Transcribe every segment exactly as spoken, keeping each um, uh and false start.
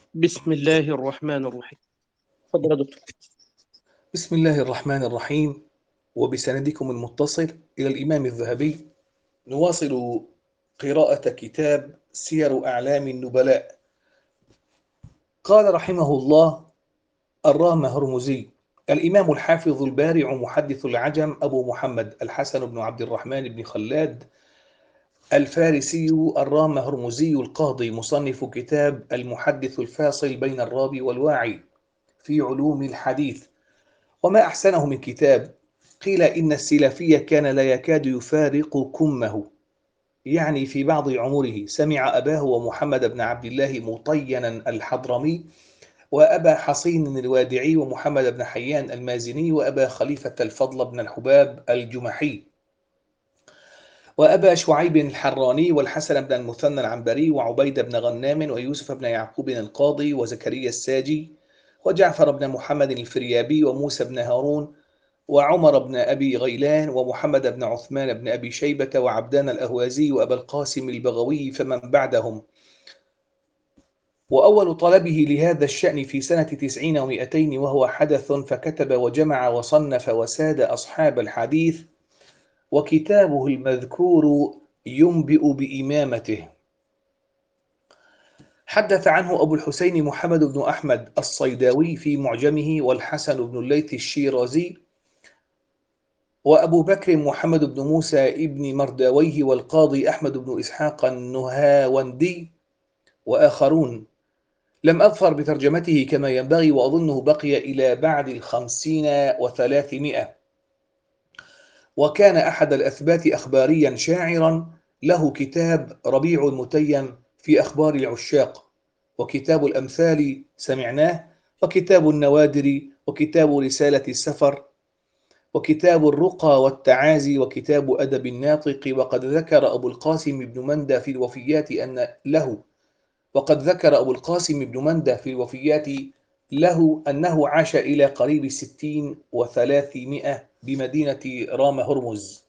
بسم الله الرحمن الرحيم. اتفضل يا دكتور. بسم الله الرحمن الرحيم. وبسندكم المتصل إلى الإمام الذهبي نواصل قراءة كتاب سير أعلام النبلاء. قال رحمه الله الرام هرمزي الإمام الحافظ البارع محدث العجم أبو محمد الحسن بن عبد الرحمن بن خلاد الفارسي الرام هرمزي القاضي مصنف كتاب المحدث الفاصل بين الراوي والواعي في علوم الحديث. وما أحسنه من كتاب. قيل إن السلفي كان لا يكاد يفارق كمه، يعني في بعض عمره سمع أباه ومحمد بن عبد الله مطينا الحضرمي، وأبا حصين الوادعي، ومحمد بن حيان المازني، وأبا خليفة الفضل بن الحباب الجمحي، وأبا شعيب الحراني، والحسن بن المثنى العنبري، وعبيد بن غنام، ويوسف بن يعقوب القاضي، وزكريا الساجي، وجعفر بن محمد الفريابي، وموسى بن هارون، وعمر بن أبي غيلان، ومحمد بن عثمان بن أبي شيبة، وعبدان الأهوازي، وأبا القاسم البغوي، فمن بعدهم. وأول طلبه لهذا الشأن في سنة تسعين ومئتين وهو حدث، فكتب وجمع وصنف وساد أصحاب الحديث، وكتابه المذكور ينبئ بإمامته. حدث عنه أبو الحسين محمد بن أحمد الصيداوي في معجمه، والحسن بن الليث الشيرازي، وأبو بكر محمد بن موسى ابن مرداويه، والقاضي أحمد بن إسحاق النهاوندي، وآخرون. لم أظفر بترجمته كما ينبغي، وأظنه بقي إلى بعد الخمسين وثلاثمائة. وكان أحد الأثبات أخباريا شاعرا، له كتاب ربيع المتيم في أخبار العشاق، وكتاب الأمثال سمعناه، وكتاب النوادر، وكتاب رسالة السفر، وكتاب الرقى والتعازي، وكتاب أدب الناطق. وقد ذكر أبو القاسم بن مندى في الوفيات أن له وقد ذكر أبو القاسم بن مندى في الوفيات له أنه عاش إلى قريب الستين وثلاثمائة بمدينة رام هرمز.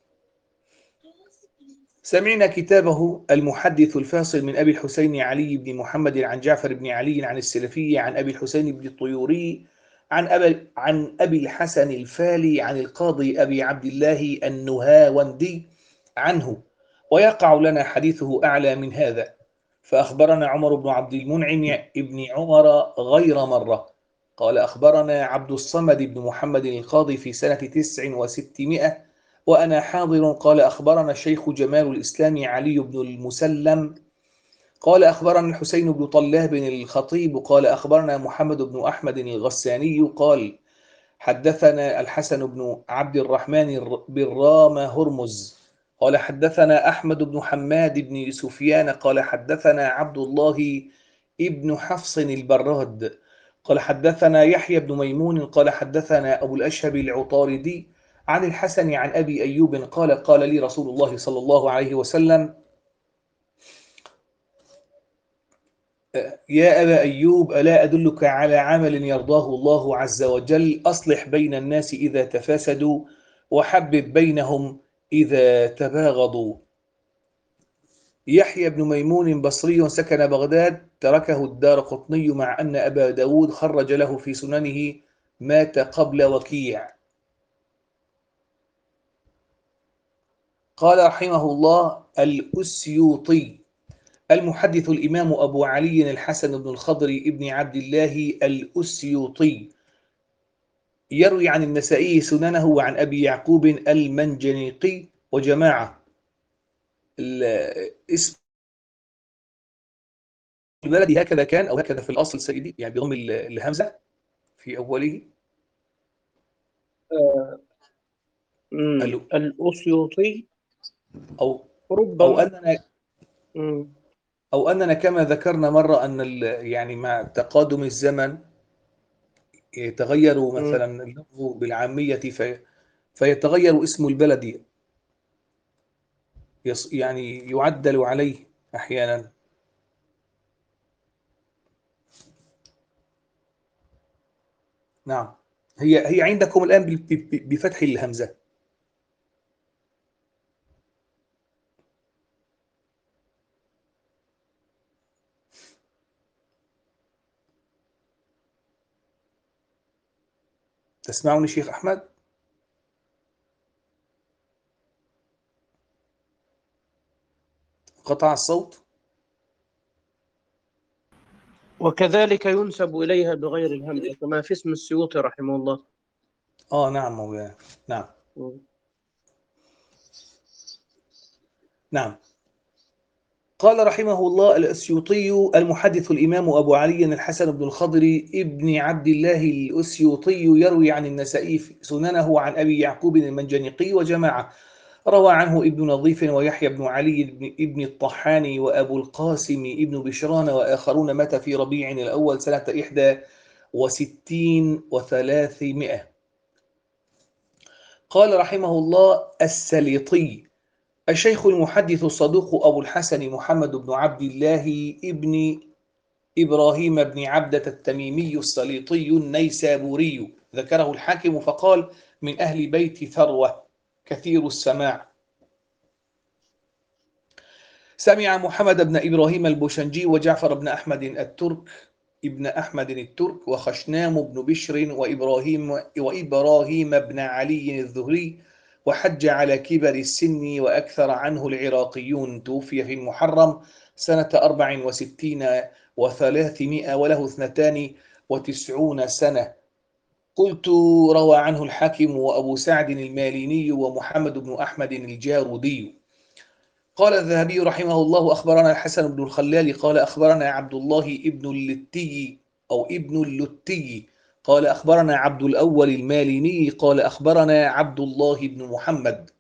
سمعنا كتابه المحدث الفاصل من أبي الحسين علي بن محمد عن جعفر بن علي عن السلفي عن أبي الحسين بن الطيوري عن أبي, عن أبي الحسن الفالي عن القاضي أبي عبد الله النهاوندي عنه، ويقع لنا حديثه أعلى من هذا. فأخبرنا عمر بن عبد المنعم ابن عمر غير مرة قال أخبرنا عبد الصمد بن محمد القاضي في سنة تسع وستمائة وأنا حاضر قال أخبرنا الشيخ جمال الإسلام علي بن المسلم قال أخبرنا الحسين بن طلاب الخطيب قال أخبرنا محمد بن أحمد الغساني قال حدثنا الحسن بن عبد الرحمن بن رام هرمز قال حدثنا أحمد بن حماد بن سفيان قال حدثنا عبد الله ابن حفص البراد قال حدثنا يحيى بن ميمون قال حدثنا أبو الأشهب العطاردي عن الحسن عن أبي أيوب قال قال لي رسول الله صلى الله عليه وسلم يا أبا أيوب ألا أدلك على عمل يرضاه الله عز وجل أصلح بين الناس إذا تفاسدوا وحبب بينهم إذا تباغضوا. يحيى بن ميمون بصري سكن بغداد، تركه الدارقطني مع أن أبا داود خرج له في سننه، مات قبل وكيع. قال رحمه الله الأسيوطي المحدث الإمام أبو علي الحسن بن الخضر ابن عبد الله الأسيوطي يروي عن النسائي سننه وعن أبي يعقوب المنجنيقي وجماعة. اسم البلد هكذا كان أو هكذا في الأصل سيدي، يعني بضم الهمزة في أوله. آه، ألو الأسيوطي أو أو ربما. أننا مم. أو أننا كما ذكرنا مرة أن يعني مع تقادم الزمن يتغير مم. مثلا اللفظ بالعامية في فيتغير اسم البلد، يعني يعدل عليه أحيانا. نعم، هي هي عندكم الآن بفتح الهمزة. تسمعني شيخ أحمد؟ قطع الصوت. وكذلك ينسب إليها بغير الهمزة كما في اسم السيوطي رحمه الله. آه نعم مولانا، نعم م. نعم. قال رحمه الله الأسيوطي المحدث الإمام أبو علي الحسن بن الخضر ابن عبد الله الأسيوطي يروي عن النسائي في سننه عن أبي يعقوب المنجنيقي وجماعة، روى عنه ابن نظيف ويحيى بن علي بن ابن الطحاني وأبو القاسم ابن بشران وآخرون، مات في ربيع الأول سنة إحدى وستين وثلاثمائة. قال رحمه الله السليطي الشيخ المحدث الصدوق أبو الحسن محمد بن عبد الله ابن إبراهيم بن عبدة التميمي السليطي النيسابوري، ذكره الحاكم فقال من أهل بيت ثروة كثير السماع. سمع محمد بن إبراهيم البوشنجي وجعفر بن أحمد الترك ابن أحمد الترك وخشنام بن بشر وإبراهيم وإبراهيم بن علي الذهري، وحج على كبر السن وأكثر عنه العراقيون، توفي في المحرم سنة أربع وستين وثلاثمائة وله اثنتان وتسعون سنة. قلت روى عنه الحاكم وأبو سعد الماليني ومحمد بن أحمد الجارودي. قال الذهبي رحمه الله أخبرنا الحسن بن الخلال قال أخبرنا عبد الله ابن اللتي أو ابن اللتي قال أخبرنا عبد الأول الماليني قال أخبرنا عبد الله بن محمد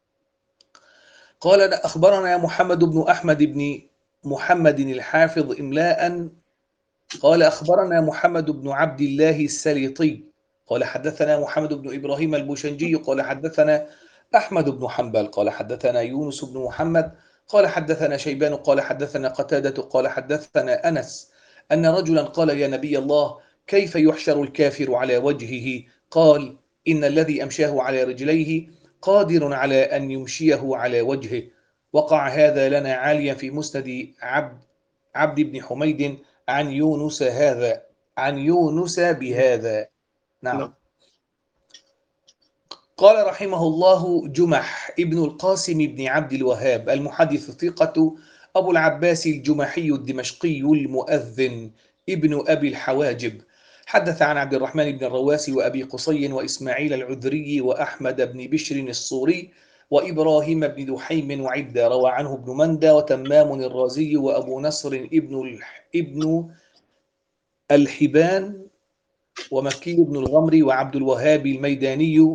قال أخبرنا محمد بن أحمد بن محمد الحافظ إملاء قال أخبرنا محمد بن عبد الله السليطي قال حدثنا محمد بن إبراهيم البوشنجي قال حدثنا أحمد بن حنبل قال حدثنا يونس بن محمد قال حدثنا شيبان قال حدثنا قتادة قال حدثنا أنس أن رجلا قال يا نبي الله كيف يحشر الكافر على وجهه؟ قال إن الذي أمشاه على رجليه قادر على أن يمشيه على وجهه. وقع هذا لنا عاليا في مسند عبد عبد بن حميد عن يونس هذا عن يونس بهذا. نعم. نعم. قال رحمه الله جمح ابن القاسم بن عبد الوهاب المحدث ثقة أبو العباس الجمحي الدمشقي المؤذن ابن أبي الحواجب، حدث عن عبد الرحمن بن الرواسي وأبي قصي وإسماعيل العذري وأحمد بن بشر الصوري وإبراهيم بن دحيم وعبدة، روى عنه ابن مندى وتمام الرازي وأبو نصر ابن ابن الحبان ومكي بن الغمري وعبد الوهاب الميداني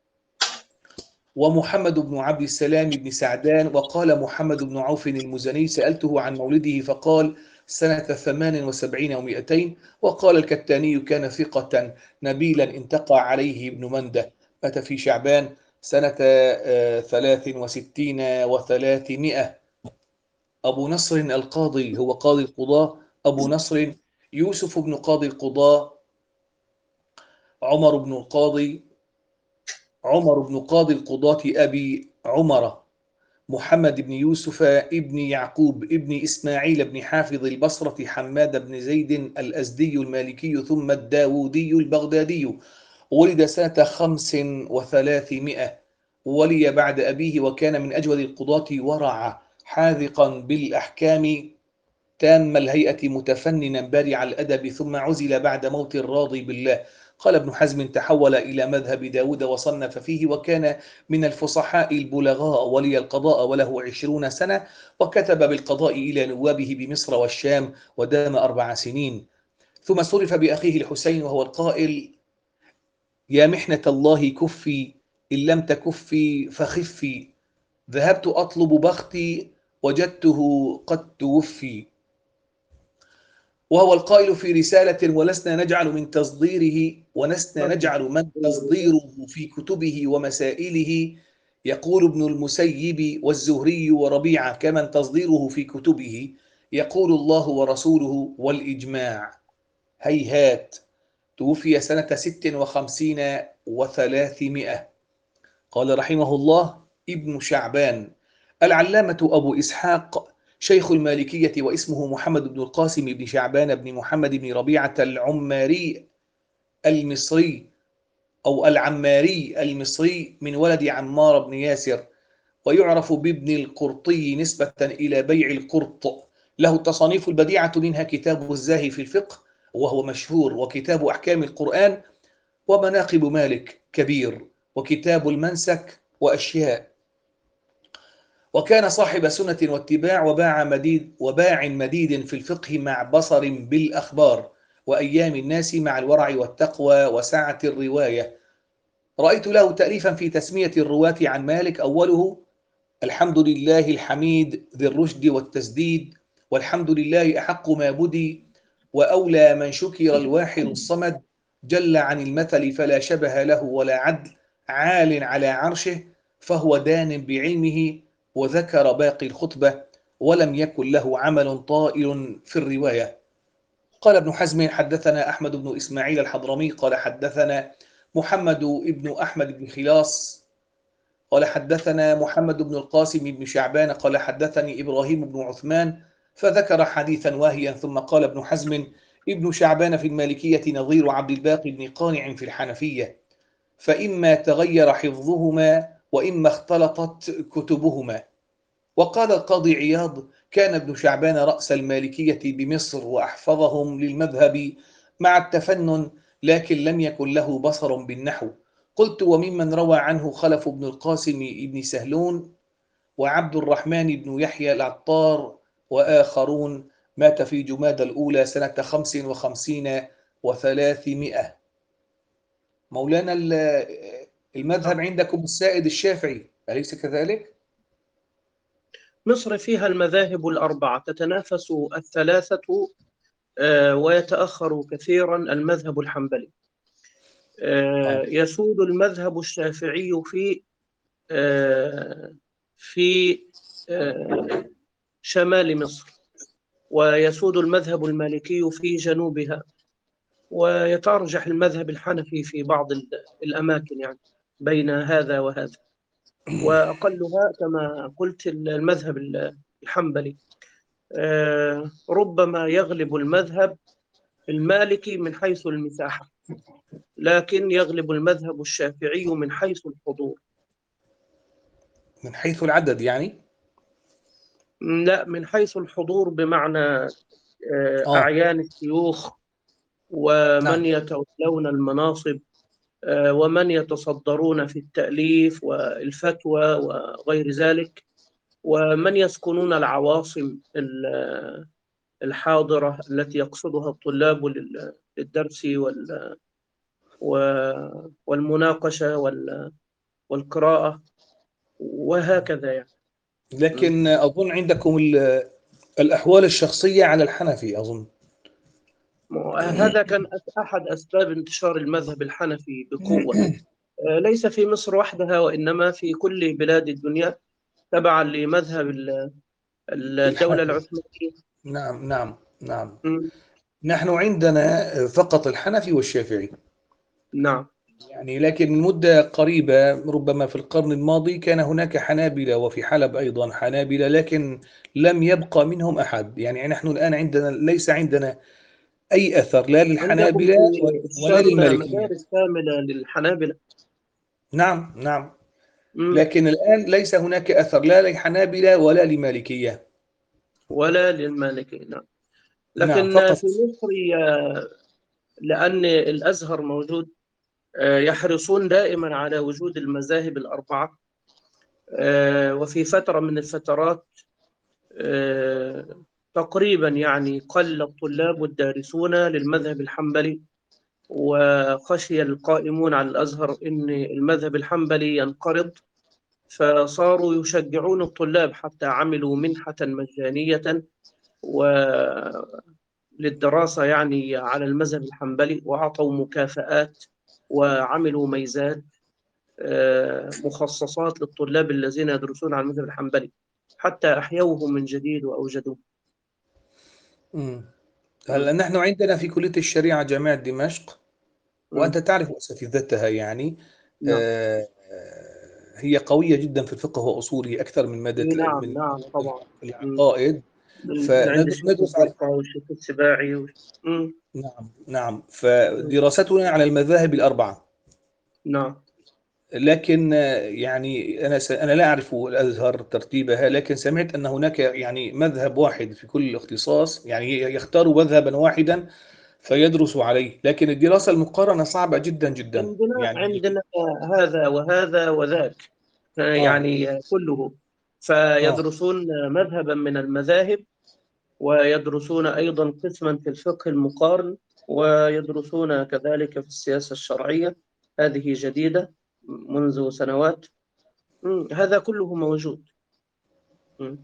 ومحمد بن عبد السلام بن سعدان. وقال محمد بن عوف المزني سألته عن مولده فقال سنة ثمان وسبعين ومئتين. وقال الكتاني كان ثقة نبيلا انتقى عليه ابن مندة، مات في شعبان سنة ثلاث وستين وثلاثمائة. أبو نصر القاضي هو قاضي القضاة أبو نصر يوسف بن قاضي القضاة عمر بن القاضي عمر بن قاضي القضاة أبي عمر محمد بن يوسف ابن يعقوب ابن إسماعيل بن حافظ البصرة حماد بن زيد الأزدي المالكي ثم الداودي البغدادي، ولد سنة خمس وثلاثمائة، ولي بعد أبيه وكان من أجود القضاة ورعا حاذقا بالأحكام تام الهيئة متفننا بارع الأدب، ثم عزل بعد موت الراضي بالله. قال ابن حزم تحول إلى مذهب داود وصنف فيه، وكان من الفصحاء البلغاء ولي القضاء وله عشرون سنة، وكتب بالقضاء إلى نوابه بمصر والشام ودام أربع سنين، ثم صرف بأخيه الحسين وهو القائل يا محنة الله كفي إن لم تكفي فخفي، ذهبت أطلب بختي وجدته قد توفي. وهو القائل في رسالة ولسنا نجعل من تصديره ولسنا نجعل من تصديره في كتبه ومسائله، يقول ابن المسيب والزهري وربيعة كمن تصديره في كتبه، يقول الله ورسوله والإجماع. هيهات. توفي سنة ست وخمسين وثلاثمائة. قال رحمه الله ابن شعبان العلامة أبو إسحاق شيخ المالكية واسمه محمد بن القاسم بن شعبان بن محمد بن ربيعة العماري المصري أو العماري المصري من ولد عمار بن ياسر، ويعرف بابن القرطي نسبة إلى بيع القرط. له تصانيف البديعة، منها كتاب الزاهي في الفقه وهو مشهور، وكتاب أحكام القرآن، ومناقب مالك كبير، وكتاب المنسك، وأشياء. وكان صاحب سنة واتباع، وباع مديد وباع مديد في الفقه مع بصر بالأخبار، وأيام الناس مع الورع والتقوى وسعة الرواية. رأيت له تأليفا في تسمية الرواة عن مالك، أوله: الحمد لله الحميد ذي الرشد والتسديد، والحمد لله أحق ما بدي، وأولى من شكر الواحد الصمد، جل عن المثل فلا شبه له ولا عدل، عال على عرشه فهو دان بعلمه، وذكر باقي الخطبة، ولم يكن له عمل طائل في الرواية. قال ابن حزم: حدثنا أحمد بن إسماعيل الحضرمي قال حدثنا محمد بن أحمد بن خلاص قال حدثنا محمد بن القاسم بن شعبان قال حدثني إبراهيم بن عثمان، فذكر حديثا واهيا، ثم قال ابن حزم: ابن شعبان في المالكية نظير عبد الباقي بن قانع في الحنفية، فإما تغير حفظهما وإما اختلطت كتبهما. وقال القاضي عياض: كان ابن شعبان رأس المالكية بمصر وأحفظهم للمذهب مع التفنن، لكن لم يكن له بصر بالنحو. قلت: وممن روى عنه خلف بن القاسم بن سهلون، وعبد الرحمن بن يحيى العطار، وآخرون. مات في جمادى الأولى سنة خمس وخمسين وثلاثمائة. مولانا المذهب عندكم السائد الشافعي، أليس كذلك؟ مصر فيها المذاهب الأربعة تتنافس الثلاثة، ويتأخر كثيرا المذهب الحنبلي. يسود المذهب الشافعي في في شمال مصر، ويسود المذهب المالكي في جنوبها، ويترجح المذهب الحنفي في بعض الأماكن، يعني بين هذا وهذا، وأقلها كما قلت المذهب الحنبلي. ربما يغلب المذهب المالكي من حيث المساحة، لكن يغلب المذهب الشافعي من حيث الحضور. من حيث العدد يعني؟ لا، من حيث الحضور، بمعنى أعيان الشيوخ، ومن نعم. يتولون المناصب، ومن يتصدرون في التأليف والفتوى وغير ذلك، ومن يسكنون العواصم الحاضرة التي يقصدها الطلاب للدرس والمناقشة والقراءة، وهكذا يعني. لكن أظن عندكم الأحوال الشخصية على الحنفي أظن. هذا كان أحد أسباب انتشار المذهب الحنفي بقوة، ليس في مصر وحدها، وإنما في كل بلاد الدنيا تبعا لمذهب الدولة العثمانية. نعم نعم نعم. م. نحن عندنا فقط الحنفي والشافعي. نعم. يعني لكن من مدة قريبة، ربما في القرن الماضي، كان هناك حنابلة، وفي حلب أيضا حنابلة، لكن لم يبقى منهم أحد. يعني نحن الآن عندنا ليس عندنا أي أثر لا للحنابلة ولا للمالكية. مدارس كاملة للحنابلة. نعم نعم. م. لكن الآن ليس هناك أثر لا للحنابلة ولا للمالكية. ولا للمالكية، نعم. نعم لكن فقط. في مصر، لأن الأزهر موجود، يحرصون دائما على وجود المذاهب الأربعة. وفي فترة من الفترات تقريبا يعني قل الطلاب الدارسون للمذهب الحنبلي، وخشي القائمون على الأزهر أن المذهب الحنبلي ينقرض، فصاروا يشجعون الطلاب، حتى عملوا منحة مجانية وللدراسة يعني على المذهب الحنبلي، وأعطوا مكافآت وعملوا ميزات مخصصات للطلاب الذين يدرسون على المذهب الحنبلي، حتى أحيوهم من جديد وأوجدوه. هلا نحن عندنا في كلية الشريعة جامعة دمشق، وأنت تعرف أساتذتها يعني. آه هي قوية جدا في الفقه وأصوله، أكثر من مادة نعم من نعم طبعا العقائد. من عند الشيخ فندرس على والشيخ السباعي و... نعم نعم. فدراستنا على المذاهب الأربعة. نعم. لكن يعني أنا س... أنا لا أعرف الأزهر ترتيبها، لكن سمعت أن هناك يعني مذهب واحد في كل اختصاص، يعني يختار مذهبا واحدا فيدرس عليه، لكن الدراسة المقارنة صعبة جدا جدا عندنا يعني. عندنا هذا وهذا وذاك، آه يعني كله. آه فيدرسون مذهبا من المذاهب، ويدرسون أيضا قسما في الفقه المقارن، ويدرسون كذلك في السياسة الشرعية. هذه جديدة منذ سنوات. مم، هذا كله موجود. مم.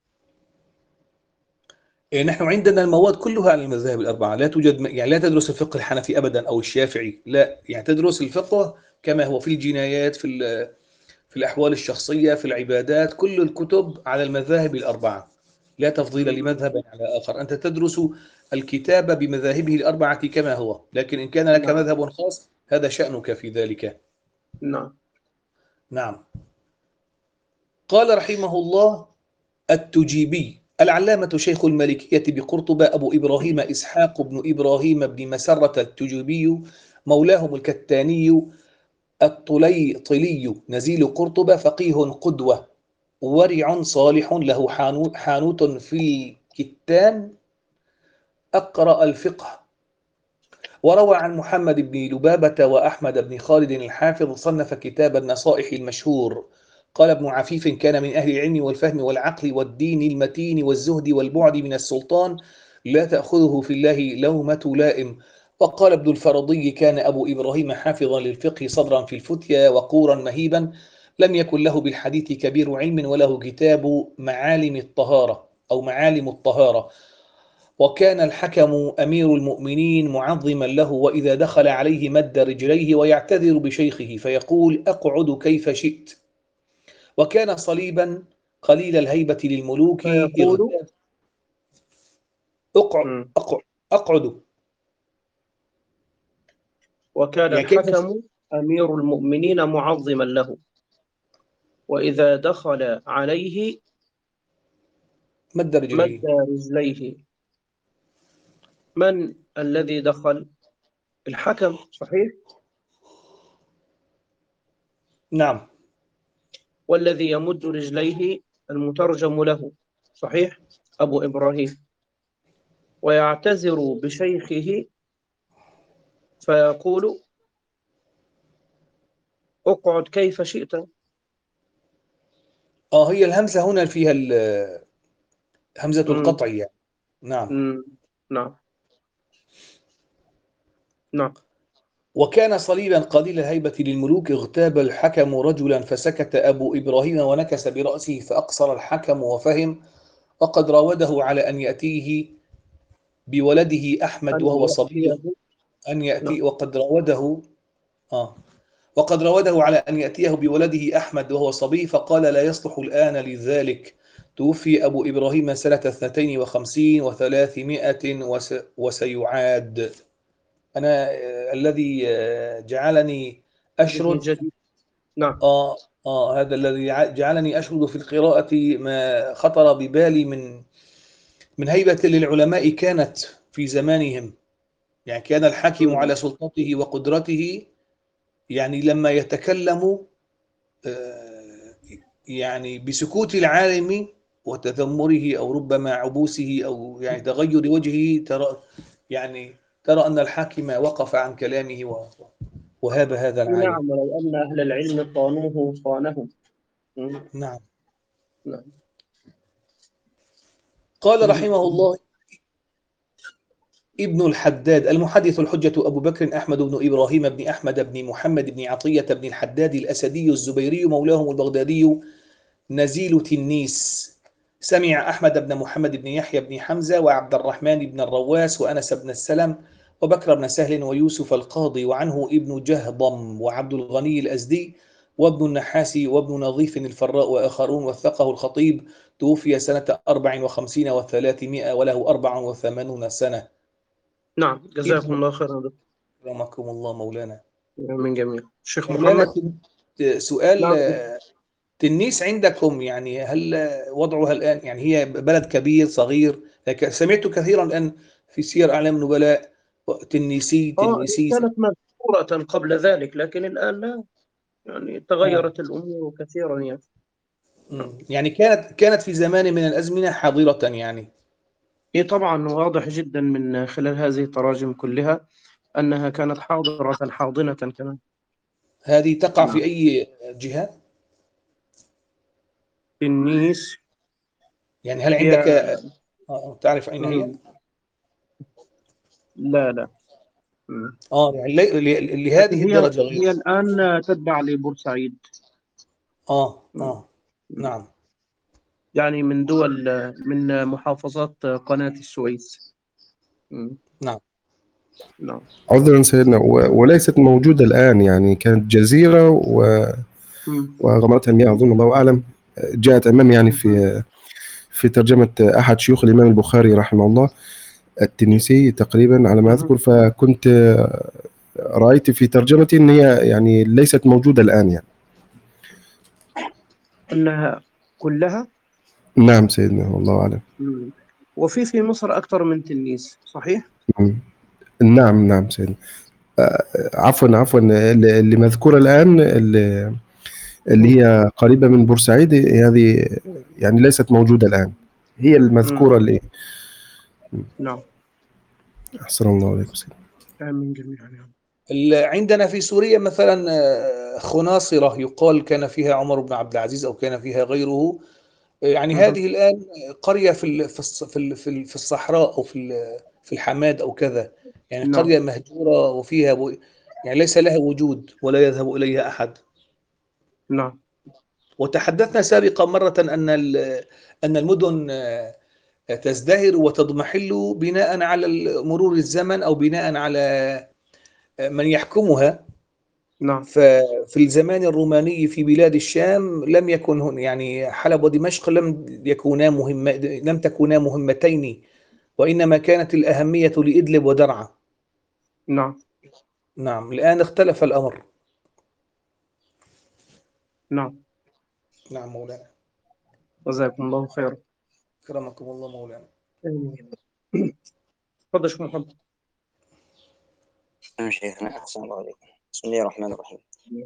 إيه، نحن عندنا المواد كلها على المذاهب الأربعة، لا توجد يعني لا تدرس الفقه الحنفي أبدا أو الشافعي، لا، يعني تدرس الفقه كما هو في الجنايات، في ال- في الأحوال الشخصية، في العبادات، كل الكتب على المذاهب الأربعة، لا تفضيل مم. لمذهب على آخر. أنت تدرس الكتاب بمذاهبه الأربعة كما هو، لكن إن كان لك نعم. مذهب خاص هذا شأنك في ذلك. نعم. نعم. قال رحمه الله التجيبي العلامة شيخ المالكية بقرطبة أبو إبراهيم إسحاق بن إبراهيم بن مسرة التجيبي مولاهم الكتاني الطليطلي نزيل قرطبة، فقيه قدوة ورع صالح، له حانو- حانوت في الكتان، أقرأ الفقه. وروى عن محمد بن لبابة وأحمد بن خالد الحافظ، صنف كتاب النصائح المشهور. قال ابن عفيف كان من أهل العلم والفهم والعقل والدين المتين والزهد والبعد من السلطان، لا تأخذه في الله لومة لائم. وقال ابن الفرضي كان أبو إبراهيم حافظا للفقه صدرا في الفتيا وقورا مهيبا، لم يكن له بالحديث كبير علم، وله كتاب معالم الطهارة أو معالم الطهارة. وكان الحكم أمير المؤمنين معظما له، وإذا دخل عليه مد رجليه ويعتذر بشيخه فيقول أقعد كيف شئت. وكان صليبا قليل الهيبة للملوك، فيقول. اغتاب أقعد مم. أقعد أقعد وكان يعني كيف الحكم أمير المؤمنين معظما له، وإذا دخل عليه مد مد رجليه. رجليه. من الذي دخل؟ الحكم، صحيح. نعم. والذي يمد رجليه المترجم له، صحيح، أبو إبراهيم. ويعتذر بشيخه فيقول اقعد كيف شئت. آه هي الهمزة هنا فيها ال- همزة مم. القطع يعني. نعم. مم. نعم. نعم. وكان صليبا قليل الهيبة للملوك، اغتاب الحكم رجلا فسكت أبو إبراهيم ونكس برأسه، فأقصر الحكم وفهم، وقد راوده على أن يأتيه بولده أحمد أن وهو صبي، يأتيه. أن يأتي نعم. وقد راوده آه وقد راوده على أن يأتيه بولده أحمد وهو صبي، فقال لا يصلح الآن لذلك. توفي أبو إبراهيم سنة اثنتين وخمسين وثلاثمائة وس وسيعاد. أنا آه الذي آه جعلني هذه أشرد جديد. نعم. آه آه هذا الذي ع- جعلني أشرد في القراءة ما خطر ببالي من من هيبة للعلماء كانت في زمانهم. يعني كان الحاكم مم. على سلطته وقدرته، يعني لما يتكلم آه، يعني بسكوت العالم وتذمره أو ربما عبوسه أو يعني تغير وجهه، ترى يعني ترى أن الحاكم وقف عن كلامه و- وهاب هذا العالم. نعم، ولو أن أهل العلم صانوه صانهم. مم. نعم. نعم. قال رحمه الله ابن الحداد المحدث الحجة أبو بكر أحمد بن إبراهيم بن أحمد بن محمد بن عطية بن الحداد الأسدي الزبيري مولاهم البغدادي نزيل تنيس، سمع أحمد بن محمد بن يحيى بن حمزة وعبد الرحمن بن الرواس وأنس بن السلم وبكر بن سهل ويوسف القاضي، وعنه ابن جهضم وعبد الغني الأزدي وابن النحاس وابن نظيف الفراء وآخرون، وثقه الخطيب. توفي سنة أربع وخمسين وثلاثمائة وله أربع وثمانون سنة. نعم، جزاكم ابن الله خيرا. رحمكم الله مولانا. من جميع الشيخ مولانا محمد. سؤال، نعم. تنيس عندكم يعني هل وضعها الآن، يعني هي بلد كبير صغير؟ سمعت كثيرا الآن في سير أعلام النبلاء تنيسي اه، هي تنيسي. كانت مدينة مشهورة قبل ذلك، لكن الآن لا، يعني آه. تغيرت الأمور كثيرا يعني. مم. يعني كانت كانت في زمان من الأزمنة حاضرة يعني. إيه طبعا واضح جدا من خلال هذه التراجم كلها أنها كانت حاضرة حاضنة كمان. هذه تقع نعم. في أي جهة؟ النيس يعني هل هي عندك آه، تعرف أين هي؟ مم. لا لا. مم. آه يعني ل- ل- لكن لهذه هي الدرجة غير. هي الآن تتبع لبورسعيد. آه مم. آه مم. نعم. يعني من دول، من محافظات قناة السويس. مم. نعم. نعم. عذرا سيدنا، و- وليست موجودة الآن، يعني كانت جزيرة و- مم. وغمرتها المياه أظن، الله أعلم. جاءت أمامي يعني مم. في في ترجمة أحد شيوخ الإمام البخاري رحمه الله، التنيسي تقريبا على ما مم. أذكر، فكنت رأيت في ترجمتي أن هي يعني ليست موجودة الآن يعني. أنها كلها. نعم سيدنا، والله أعلم. مم. وفي في مصر أكثر من تلميذ صحيح؟ نعم نعم نعم سيدنا. عفوا عفوا، اللي اللي مذكورة الآن، اللي اللي مم. هي قريبة من بورسعيد، هذه يعني ليست موجودة الآن، هي مم. المذكورة اللي. نعم. أحسن الله عليكم سيدنا. آمين جميعا يعني. ال- عندنا في سوريا مثلا آه، خناصرة يقال كان فيها عمر بن عبد العزيز أو كان فيها غيره. يعني مم. هذه الآن قرية في ال- في الص- في ال- في ال- في الصحراء أو في ال- في الحماد أو كذا، يعني نعم. قرية مهجورة وفيها ب- يعني ليس لها وجود ولا يذهب إليها أحد. نعم. وتحدثنا سابقا مرة أن ال- أن المدن آه، تزدهر وتضمحل بناء على مرور الزمن أو بناء على آه، من يحكمها. نعم. ففي الزمان الروماني في بلاد الشام لم يكن هن يعني حلب ودمشق لم يكونا مهمة لم تكونا مهمتين، وإنما كانت الأهمية لإدلب ودرعا. نعم. نعم الآن اختلف الأمر. نعم. نعم مولانا. جزاكم الله خيرا. كرمكم الله مولانا. آمين. تفضل شيخ محمد. نعم شيخنا، أحسن الله عليكم. بسم الله الرحمن الرحيم.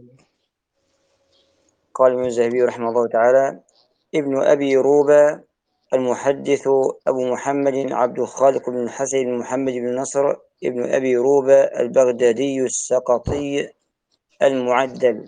قال ابن الزهبي رحمه الله تعالى: ابن أبي روبة المحدث أبو محمد عبد الخالق بن الحسن بن محمد بن نصر ابن أبي روبة البغدادي السقطي المعدل.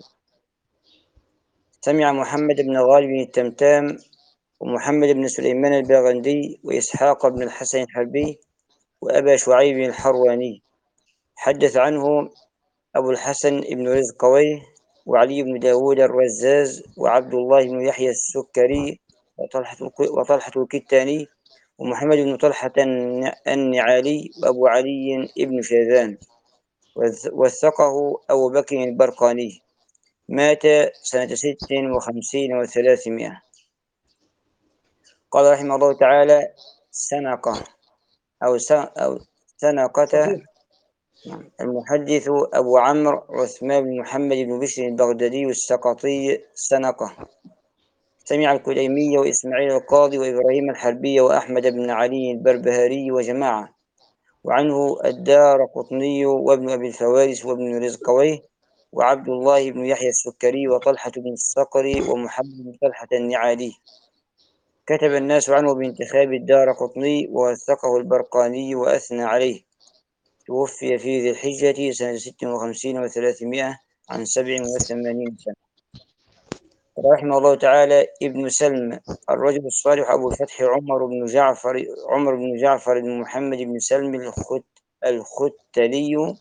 سمع محمد بن غالب بن التمتام ومحمد بن سليمان الباغندي وإسحاق بن الحسن الحربي وأبا شعيب الحرواني. حدث عنه أبو الحسن بن رزقويه وعلي بن داود الرزاز وعبد الله بن يحيى السكري وطلحة وطلحة الكتاني ومحمد بن طلحة النعالي وأبو علي بن شاذان. وثقه أبو بكر البرقاني. مات سنة ست وخمسين وثلاثمائة. قال رحمه الله تعالى: سنقة أو أو سنقة. صحيح. المحدث أبو عمرو عثمان بن محمد بن بشر البغدادي السقطي سنقة. سمع الكليمي وإسماعيل القاضي وإبراهيم الحربي وأحمد بن علي البربهاري وجماعة. وعنه الدار قطني وابن أبي الفوارس وابن رزقويه وعبد الله بن يحيى السكري وطلحة بن الصقري ومحمد بن طلحة النعالي. كتب الناس عنه بانتخاب الدار قطني ووثقه البرقاني وأثنى عليه. توفي في ذي الحجة سنة ست وخمسين وثلاثمائة عن سبع وثمانين سنة. رحمه الله تعالى: ابن سلم الرجل الصالح أبو الفتح عمر بن جعفر عمر بن جعفر بن محمد بن سلم الخت الختلي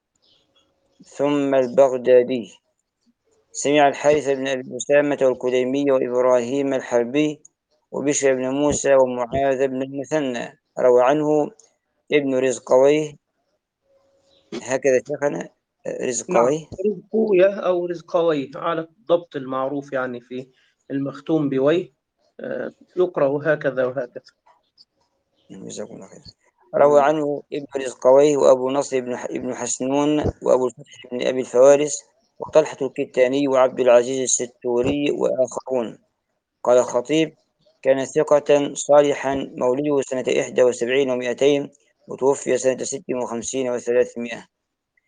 ثم البغدادي. سمع الحارث بن أبي أسامة والكليمي وإبراهيم الحربي وبشر بن موسى ومعاذ بن المثنى. روى عنه ابن رزقويه. هكذا شيخنا نعم. رزقويه. رزقوية أو رزقويه على الضبط المعروف يعني في المختوم بويه. آه، يقرأ هكذا وهكذا. جزاكم الله خير. روى عنه ابن رزقويه وأبو نصر بن ابن حسنون وأبو الفتح بن أبي الفوارس وطلحة الكتاني وعبد العزيز الستوري وآخرون. قال الخطيب: كان ثقة صالحا، مولده سنة إحدى وسبعين ومائتين وتوفي سنة ست وخمسين وثلاثمائة.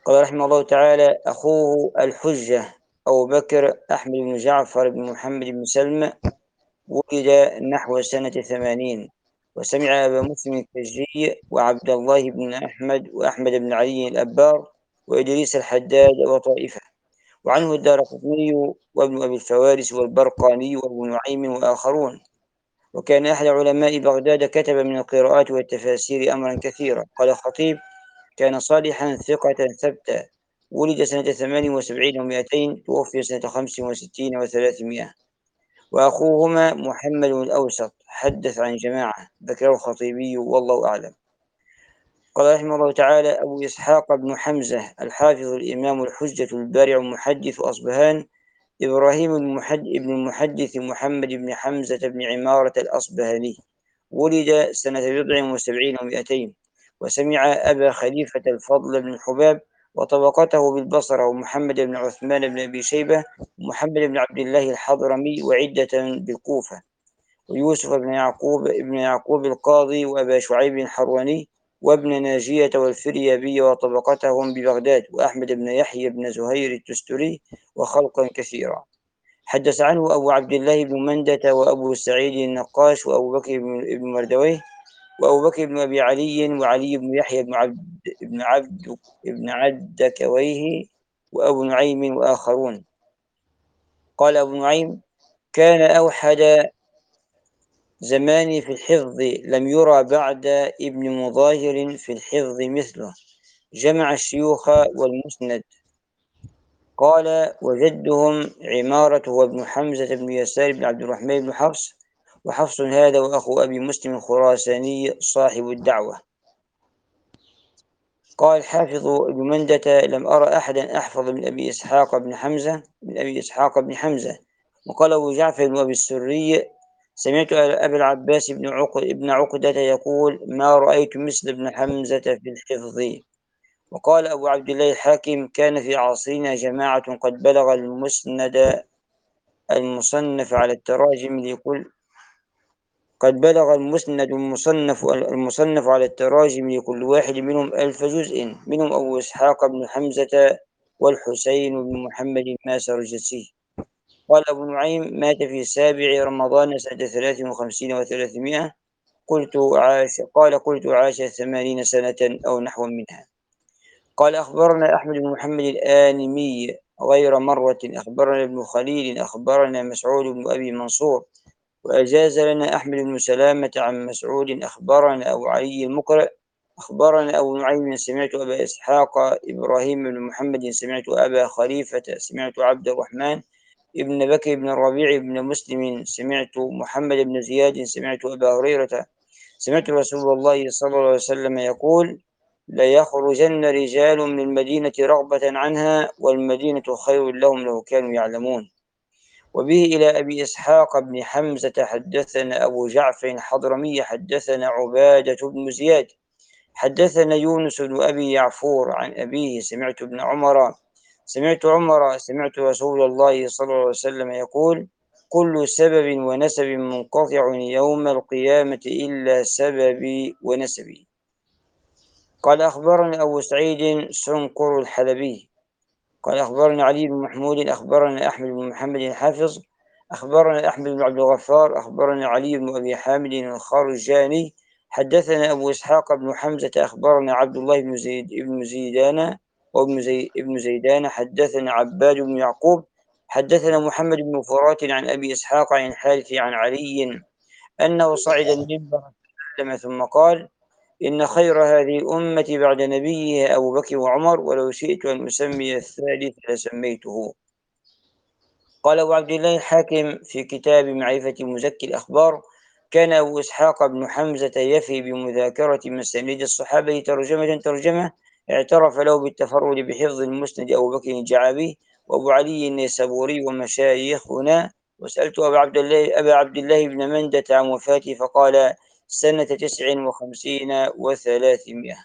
قال رحمه الله تعالى: أخوه الحجة أبو بكر أحمد بن جعفر بن محمد بن سلم ولد نحو سنة ثمانين، وسمع أبا مسلم الكجي وعبد الله بن أحمد وأحمد بن علي الأبار وإدريس الحداد وطائفة، وعنه الدارقطني وابن أبي الفوارس والبرقاني وابن نعيم وآخرون. وكان أحد علماء بغداد، كتب من القراءات والتفاسير أمرا كثيرا. قال الخطيب: كان صالحا ثقة ثبتا، ولد سنة ثمان وسبعين ومائتين، توفي سنة خمس وستين وثلاثمائة. وأخوهما محمد الأوسط حدث عن جماعة، ذكره الخطيبي والله أعلم. قال رحمه الله تعالى: أبو إسحاق بن حمزة الحافظ الإمام الحجة البارع محدث أصبهان إبراهيم بن المحدث محمد بن حمزة بن عمارة الأصبهاني، ولد سنة بضع وسبعين ومائتين، وسمع أبا خليفة الفضل بن الحباب وطبقته بالبصرة ومحمد بن عثمان بن أبي شيبة ومحمد بن عبد الله الحضرمي وعدة بالكوفة، ويوسف بن يعقوب ابن يعقوب القاضي وأبا شعيب الحرواني وابن ناجية والفريابي وطبقتهم ببغداد وأحمد بن يحيى بن زهير التستري وخلقا كثيرا. حدث عنه أبو عبد الله بن مندة وأبو سعيد النقاش وأبو بكر بن مردويه وأبو بكر بن أبي علي وعلي بن يحيى بن عبد بن عبد بن عدكويه وأبو نعيم وآخرون. قال أبو نعيم: كان أوحد زماني في الحفظ، لم يرى بعد ابن مظاهر في الحفظ مثله، جمع الشيوخ والمسند. قال: وجدهم عمارة وابن حمزة بن يسار بن عبد الرحمن بن حفص، وحفص هذا وأخو أبي مسلم الخراساني صاحب الدعوة. قال حافظ ابن مندة: لم أرى أحدا أحفظ من أبي إسحاق بن حمزة من أبي إسحاق بن حمزة. وقال أبو جعفر بن أبي السري: سمعت أبا العباس بن عقد ابن عقدة يقول: ما رأيت مثل ابن حمزة في الحفظ. وقال أبو عبد الله الحاكم: كان في عصرنا جماعة قد بلغ المسند المصنف على التراجم لكل قد بلغ المسند المصنف المصنف على التراجم لكل واحد منهم ألف جزء، منهم أبو إسحاق بن حمزة والحسين بن محمد الماسر الجسي. قال أبو نعيم: مات في سابع رمضان سنة ثلاث وخمسين وثلاثمائة. قلت عاش قال قلت عاش ثمانين سنة أو نحو منها. قال: أخبرنا أحمد بن محمد الآنمي غير مرة، أخبرنا ابن خليل، أخبرنا مسعود بن أبي منصور، وأجاز لنا أحمد بن سلامة عن مسعود، أخبرنا أبو علي المقرئ، أخبرنا أبو نعيم: سمعت أبا إسحاق إبراهيم بن محمد، سمعت أبا خليفة، سمعت عبد الرحمن ابن بكر بن الربيع بن مسلم، سمعت محمد بن زياد، سمعت أبا هريرة، سمعت رسول الله صلى الله عليه وسلم يقول: ليخرجن رجال من المدينة رغبة عنها، والمدينة خير لهم لو كانوا يعلمون. وبه إلى أبي إسحاق بن حمزة حدثنا أبو جعفر الحضرمي حدثنا عبادة بن زياد حدثنا يونس بن أبي يعفور عن أبيه: سمعت ابن عمر سمعت عمر سمعت رسول الله صلى الله عليه وسلم يقول: كل سبب ونسب منقطع يوم القيامة إلا سببي ونسبي. قال: أخبرنا أبو سعيد سنقر الحلبي قال: أخبرنا علي بن محمود، أخبرنا أحمد بن محمد الحافظ، أخبرنا أحمد بن عبد الغفار، أخبرنا علي بن أبي حامد الخرجاني، حدثنا أبو إسحاق بن حمزة، أخبرنا عبد الله بن زيد بن زيدان وابن زي ابن زيدان، حدثنا عباد بن يعقوب، حدثنا محمد بن فرات عن أبي إسحاق عن الحارث عن علي أنه صعد المنبر ثم قال: إن خير هذه الأمة بعد نبيه أبو بكر وعمر، ولو شئت أن أسمي الثالث لسميته. قال أبو عبد الله الحاكم في كتاب معرفة مزكي الأخبار: كان أبو إسحاق بن حمزة يفي بمذاكرة مسانيد الصحابة ترجمة ترجمة، اعترف له بالتفرد بحفظ المسند أبو بكر الجعابي وأبو علي النيسابوري ومشايخنا. وسألت أبا عبد الله أبا عبد الله بن مندة عن وفاته فقال: سنة تسع وخمسين وثلاثمائة.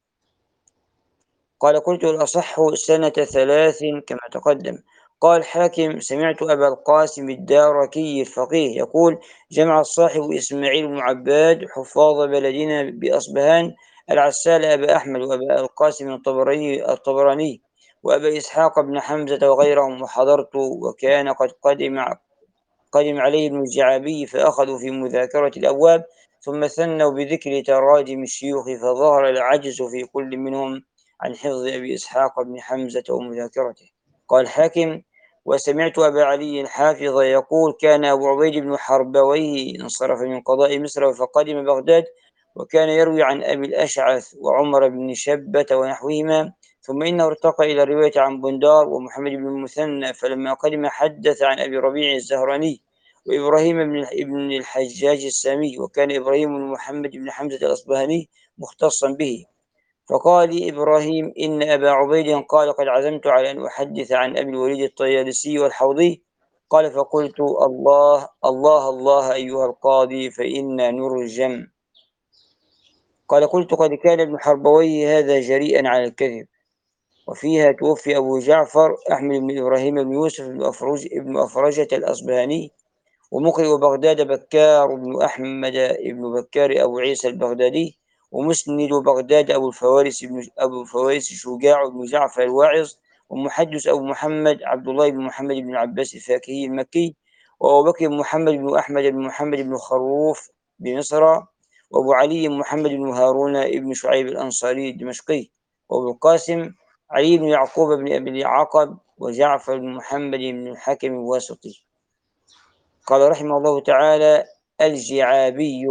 قال: قلت: الأصح سنة ثلاث كما تقدم. قال حاكم: سمعت أبا القاسم الداركي الفقيه يقول: جمع الصاحب إسماعيل بن عباد حفاظ بلدنا بأصبهان العسال أبا أحمد وأبا القاسم الطبراني الطبراني وأبا إسحاق بن حمزة وغيرهم، وحضرت وكان قد قدم قدم عليه ابن الجعابي فأخذوا في مذاكرة الأبواب، ثم ثنوا بذكر تراجم الشيوخ، فظهر العجز في كل منهم عن حفظ أبي إسحاق بن حمزة ومذاكرته. قال الحاكم: وسمعت أبا علي الحافظ يقول: كان أبو عبيد بن حربويه انصرف من قضاء مصر فقدم بغداد، وكان يروي عن أبي الأشعث وعمر بن شبة ونحوهما، ثم إنه ارتقى إلى الرواية عن بندار ومحمد بن المثنى، فلما قدم حدث عن أبي ربيع الزهراني وإبراهيم بن ابن الحجاج السامي، وكان إبراهيم بن محمد بن حمزة الأصبهاني مختصا به. فقال لي إبراهيم: إن أبا عبيد قال: قد عزمت على أن أحدث عن أبي الوليد الطيالسي والحوضي. قال: فقلت: الله الله الله أيها القاضي، فإنا نرجم. قال: قلت: قد كان ابن حربويه هذا جريئا على الكذب. وفيها توفي أبو جعفر أحمد بن إبراهيم بن يوسف بن أفرج ابن أفرجة الأصبهاني، ومقرئ بغداد بكار بن أحمد بن بكار أبو عيسى البغدادي، ومسند بغداد أبو الفوارس بن أبو الفوارس شجاع بن جعفر الواعظ، ومحدث أبو محمد عبد الله بن محمد بن عباس الفاكهي المكي، وأبو بكر محمد بن أحمد بن محمد بن خروف بمصر، وأبو علي محمد بن هارون بن شعيب الأنصاري الدمشقي، وأبو القاسم علي بن يعقوب بن أبي العقب، وجعفر بن محمد بن الحكم الواسطي. قال رحمه الله تعالى: الجعابي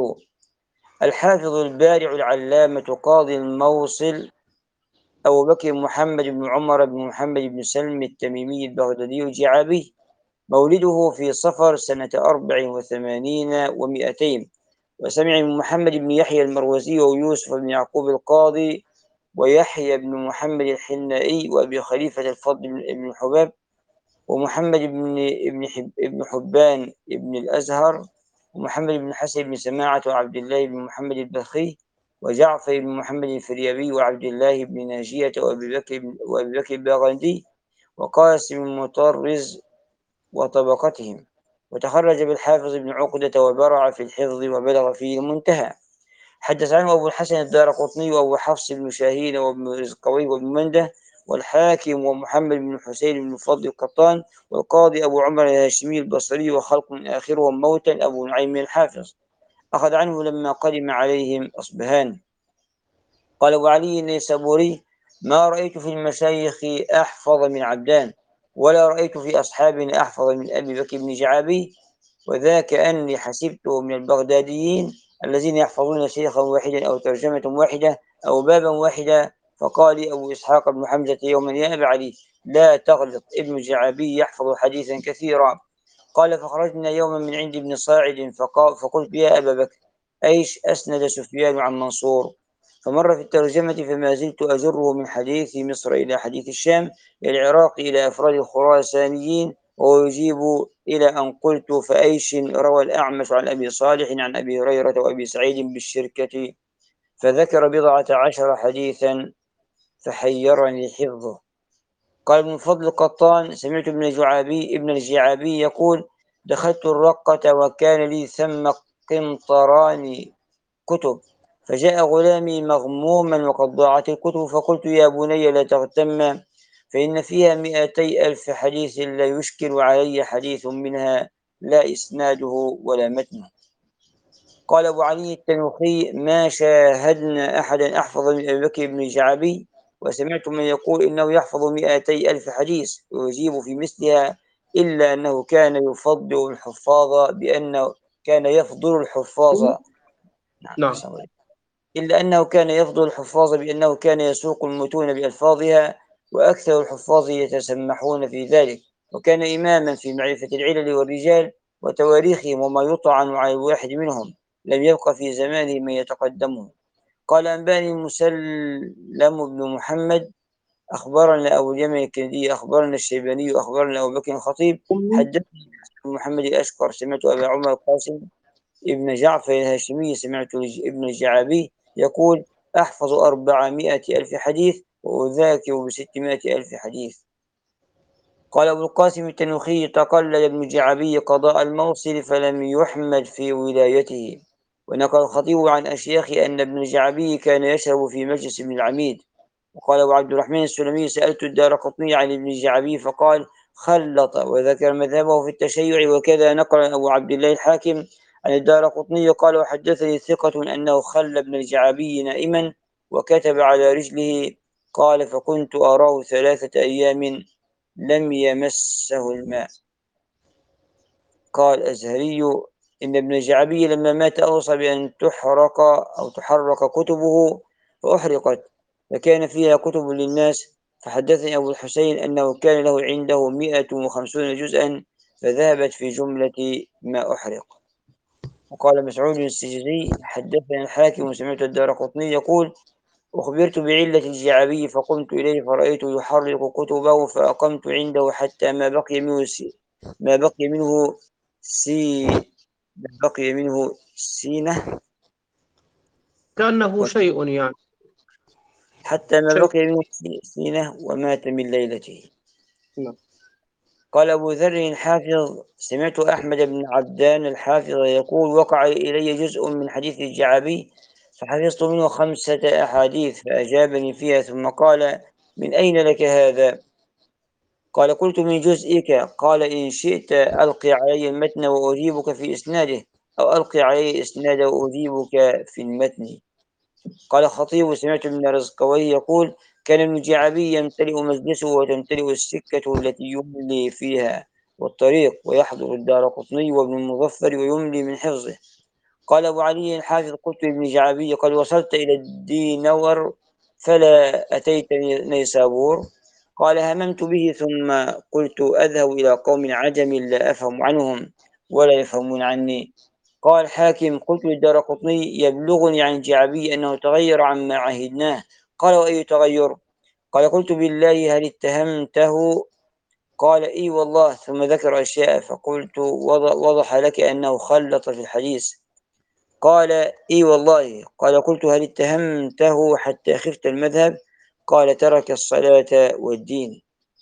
الحافظ البارع العلامة قاضي الموصل أبو بكر محمد بن عمر بن محمد بن سلم التميمي البغدادي الجعابي، مولده في صفر سنة أربع وثمانين ومائتين، وسمع من محمد بن يحيى المروزي ويوسف بن يعقوب القاضي ويحيى بن محمد الحنائي وأبي خليفة الفضل بن حباب ومحمد بن ابن حب ابن حبان ابن الأزهر ومحمد بن حسن بن سماعة وعبد الله بن محمد البخي وجعفر بن محمد الفريابي وعبد الله بن ناجية وأبي بكر وأبي بكر الباغندي وقاسم مطرز وطبقتهم. وتخرج بالحافظ بن عقدة وبرع في الحفظ وبلغ فيه المنتهى. حدث عنه أبو الحسن الدارقطني وأبو حفص بن شاهين وابن رزقوي وابن منده والحاكم ومحمد بن حسين بن فضل القطان والقاضي أبو عمر الهاشمي البصري وخلق من آخرهم موتا أبو نعيم الحافظ. أخذ عنه لما قدم عليهم أصبهان. قال أبو علي النيسابوري: ما رأيت في المشايخ أحفظ من عبدان، ولا رأيت في أصحابنا أحفظ من أبي بكر بن جعابي، وذاك أني حسبته من البغداديين الذين يحفظون شيخا واحدا أو ترجمة واحدة أو بابا واحدا. فقال لي أبو إسحاق بن حمزة يوما: يا أبا علي، لا تغلط، ابن الجعابي يحفظ حديثا كثيرا. قال: فخرجنا يوما من عند ابن صاعد فقلت: يا أبا بكر، أيش أسند سفيان عن منصور؟ فمر في الترجمة فما زلت أجره من حديث مصر إلى حديث الشام إلى العراق إلى أفراد الخراسانيين، ويجيب إلى أن قلت: فأيش روى الأعمش عن أبي صالح عن أبي هريرة وأبي سعيد بالشركة؟ فذكر بضعة عشر حديثا فحيرني حفظه. قال ابن فضل القطان: سمعت ابن الجعابي ابن الجعابي يقول: دخلت الرقة وكان لي ثم قنطران كتب، فجاء غلامي مغموما وقد ضاعت الكتب، فقلت: يا بني لا تغتم، فإن فيها مئتي ألف حديث لا يشكل علي حديث منها لا إسناده ولا متنه. قال أبو علي التنوخي: ما شاهدنا أحدا أحفظ من أبي بكر بن الجعابي، وسمعت من يقول إنه يحفظ مئتي ألف حديث ويجيب في مثلها، إلا أنه كان يفضل الحفاظ بأنه كان يفضل الحفاظ نعم. إلا أنه كان يفضل الحفاظ بأنه كان يسوق المتون بألفاظها، وأكثر الحفاظ يتسمحون في ذلك، وكان إماما في معرفة العلل والرجال وتواريخهم وما يطعن على الواحد منهم، لم يبق في زمانه من يتقدمه. قال: أنباني مسلم بن محمد أخبرنا أبو اليمن الكندي أخبرنا الشيباني أخبرنا أبو بكر الخطيب حدثني محمد الأشقر سمعت أبا عمر القاسم ابن جعفر الهاشمي سمعت ابن الجعابي يقول: أحفظ أربعمائة ألف حديث وأذاكر بستمائة ألف حديث. قال أبو القاسم التنوخي: تقلد ابن الجعابي قضاء الموصل فلم يحمد في ولايته، ونقل الخطيب عن أشياخه أن ابن الجعبي كان يشرب في مجلس ابن العميد. وقال أبو عبد الرحمن السلمي: سألت الدارقطني عن ابن الجعبي فقال: خلط، وذكر مذهبه في التشيع. وكذا نقل أبو عبد الله الحاكم عن الدارقطني قال: وحدثني ثقة أنه خل ابن الجعبي نائما وكتب على رجله. قال: فكنت أراه ثلاثة أيام لم يمسه الماء. قال الأزهري: إن ابن الجعبي لما مات أوصى بأن تحرق أو تحرق كتبه فأحرقت، فكان فيها كتب للناس. فحدثني أبو الحسين أنه كان له عنده مئة وخمسون جزءا فذهبت في جملة ما أحرق. وقال مسعود السجزي: حدثنا الحاكم وسمعت الدارقطني يقول: أخبرت بعلة الجعبي فقمت إليه فرأيته يحرق كتبه فأقمت عنده حتى ما بقي منه سي ما بقي منه سي ما بقي منه سينة كأنه شيء يعني حتى ما شيء. بقي منه سينة ومات من ليلته. نعم. قال أبو ذر الحافظ: سمعت أحمد بن عبدان الحافظ يقول: وقع إلي جزء من حديث الجعبي فحفظت منه خمسة أحاديث فأجابني فيها ثم قال: من أين لك هذا؟ قال: قلت: من جزئك. قال: إن شئت ألقي علي المتن وأجيبك في إسناده، أو ألقي علي إسناده وأجيبك في المتن. قال الخطيب: سمعت ابن رزقويه يقول: كان ابن الجعبي يمتلئ مجلسه وتمتلئ السكة التي يملي فيها والطريق، ويحضر الدارقطني وابن المظفر ويملي من حفظه. قال أبو علي الحافظ: قلت لابن الجعبي: قد وصلت إلى الدينور فلا أتيت نيسابور؟ قال: هممت به ثم قلت أذهب إلى قوم عجم لا أفهم عنهم ولا يفهمون عني. قال حاكم: قلت للدارقطني: يبلغني عن الجعبي أنه تغير عما عهدناه. قال: وأي تغير؟ قال: قلت بالله هل اتهمته؟ قال: إي والله. ثم ذكر أشياء فقلت: وضح لك أنه خلط في الحديث؟ قال: إي والله. قال: قلت: هل اتهمته حتى خفت المذهب؟ قال: ترك الصلاة والدين.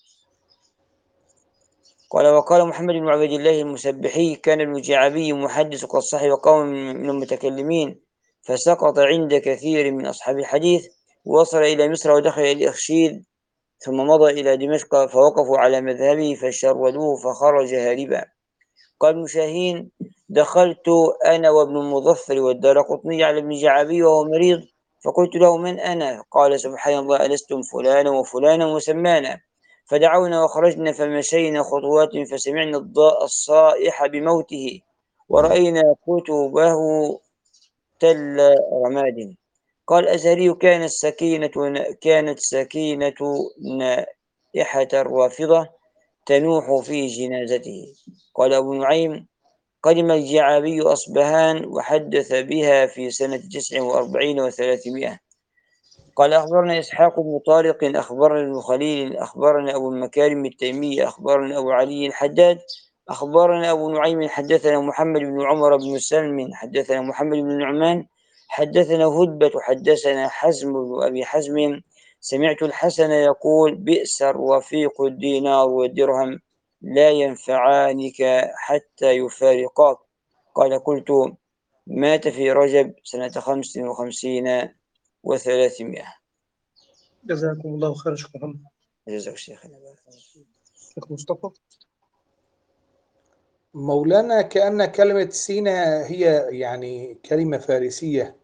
قال: وقال محمد بن عبد الله المسبحي: كان ابن الجعبي محدث قد صحب قوم من المتكلمين فسقط عند كثير من أصحاب الحديث، ووصل إلى مصر ودخل إلى الإخشيد ثم مضى إلى دمشق فوقفوا على مذهبه فشردوه فخرج هاربا. قال ابن شاهين: دخلت أنا وابن المظفر والدارقطني على ابن الجعبي وهو مريض فقلت له: من أنا؟ قال: سبحان الله، ألستم فلانا وفلانا وسمانا؟ فدعونا وخرجنا فمشينا خطوات فسمعنا الضاء الصائح بموته ورأينا كتبه تل رماد. قال الأزهري: كانت سكينة كانت سكينة نائحة الرافضة تنوح في جنازته. قال أبو نعيم: قدم الجعبي أصبهان وحدث بها في سنة تسع وأربعين وثلاثمائة. قال: أخبرنا إسحاق بن طارق أخبرنا ابن خليل أخبرنا أبو المكارم التيمي أخبرنا أبو علي الحداد أخبرنا أبو نعيم حدثنا محمد بن عمر بن سلم حدثنا محمد بن نعمان حدثنا هدبة حدثنا حزم بن أبي حزم سمعت الحسن يقول: بئس الرفيق الدينار والدرهم لا ينفعانك حتى يفارقاك. قال: قلت: مات في رجب سنة خمس وخمسين وثلاثمائة. جزاكم الله خير شيخ محمد. جزاك شيخنا. شيخ مصطفى. مولانا كأن كلمة سينا هي يعني كلمة فارسية،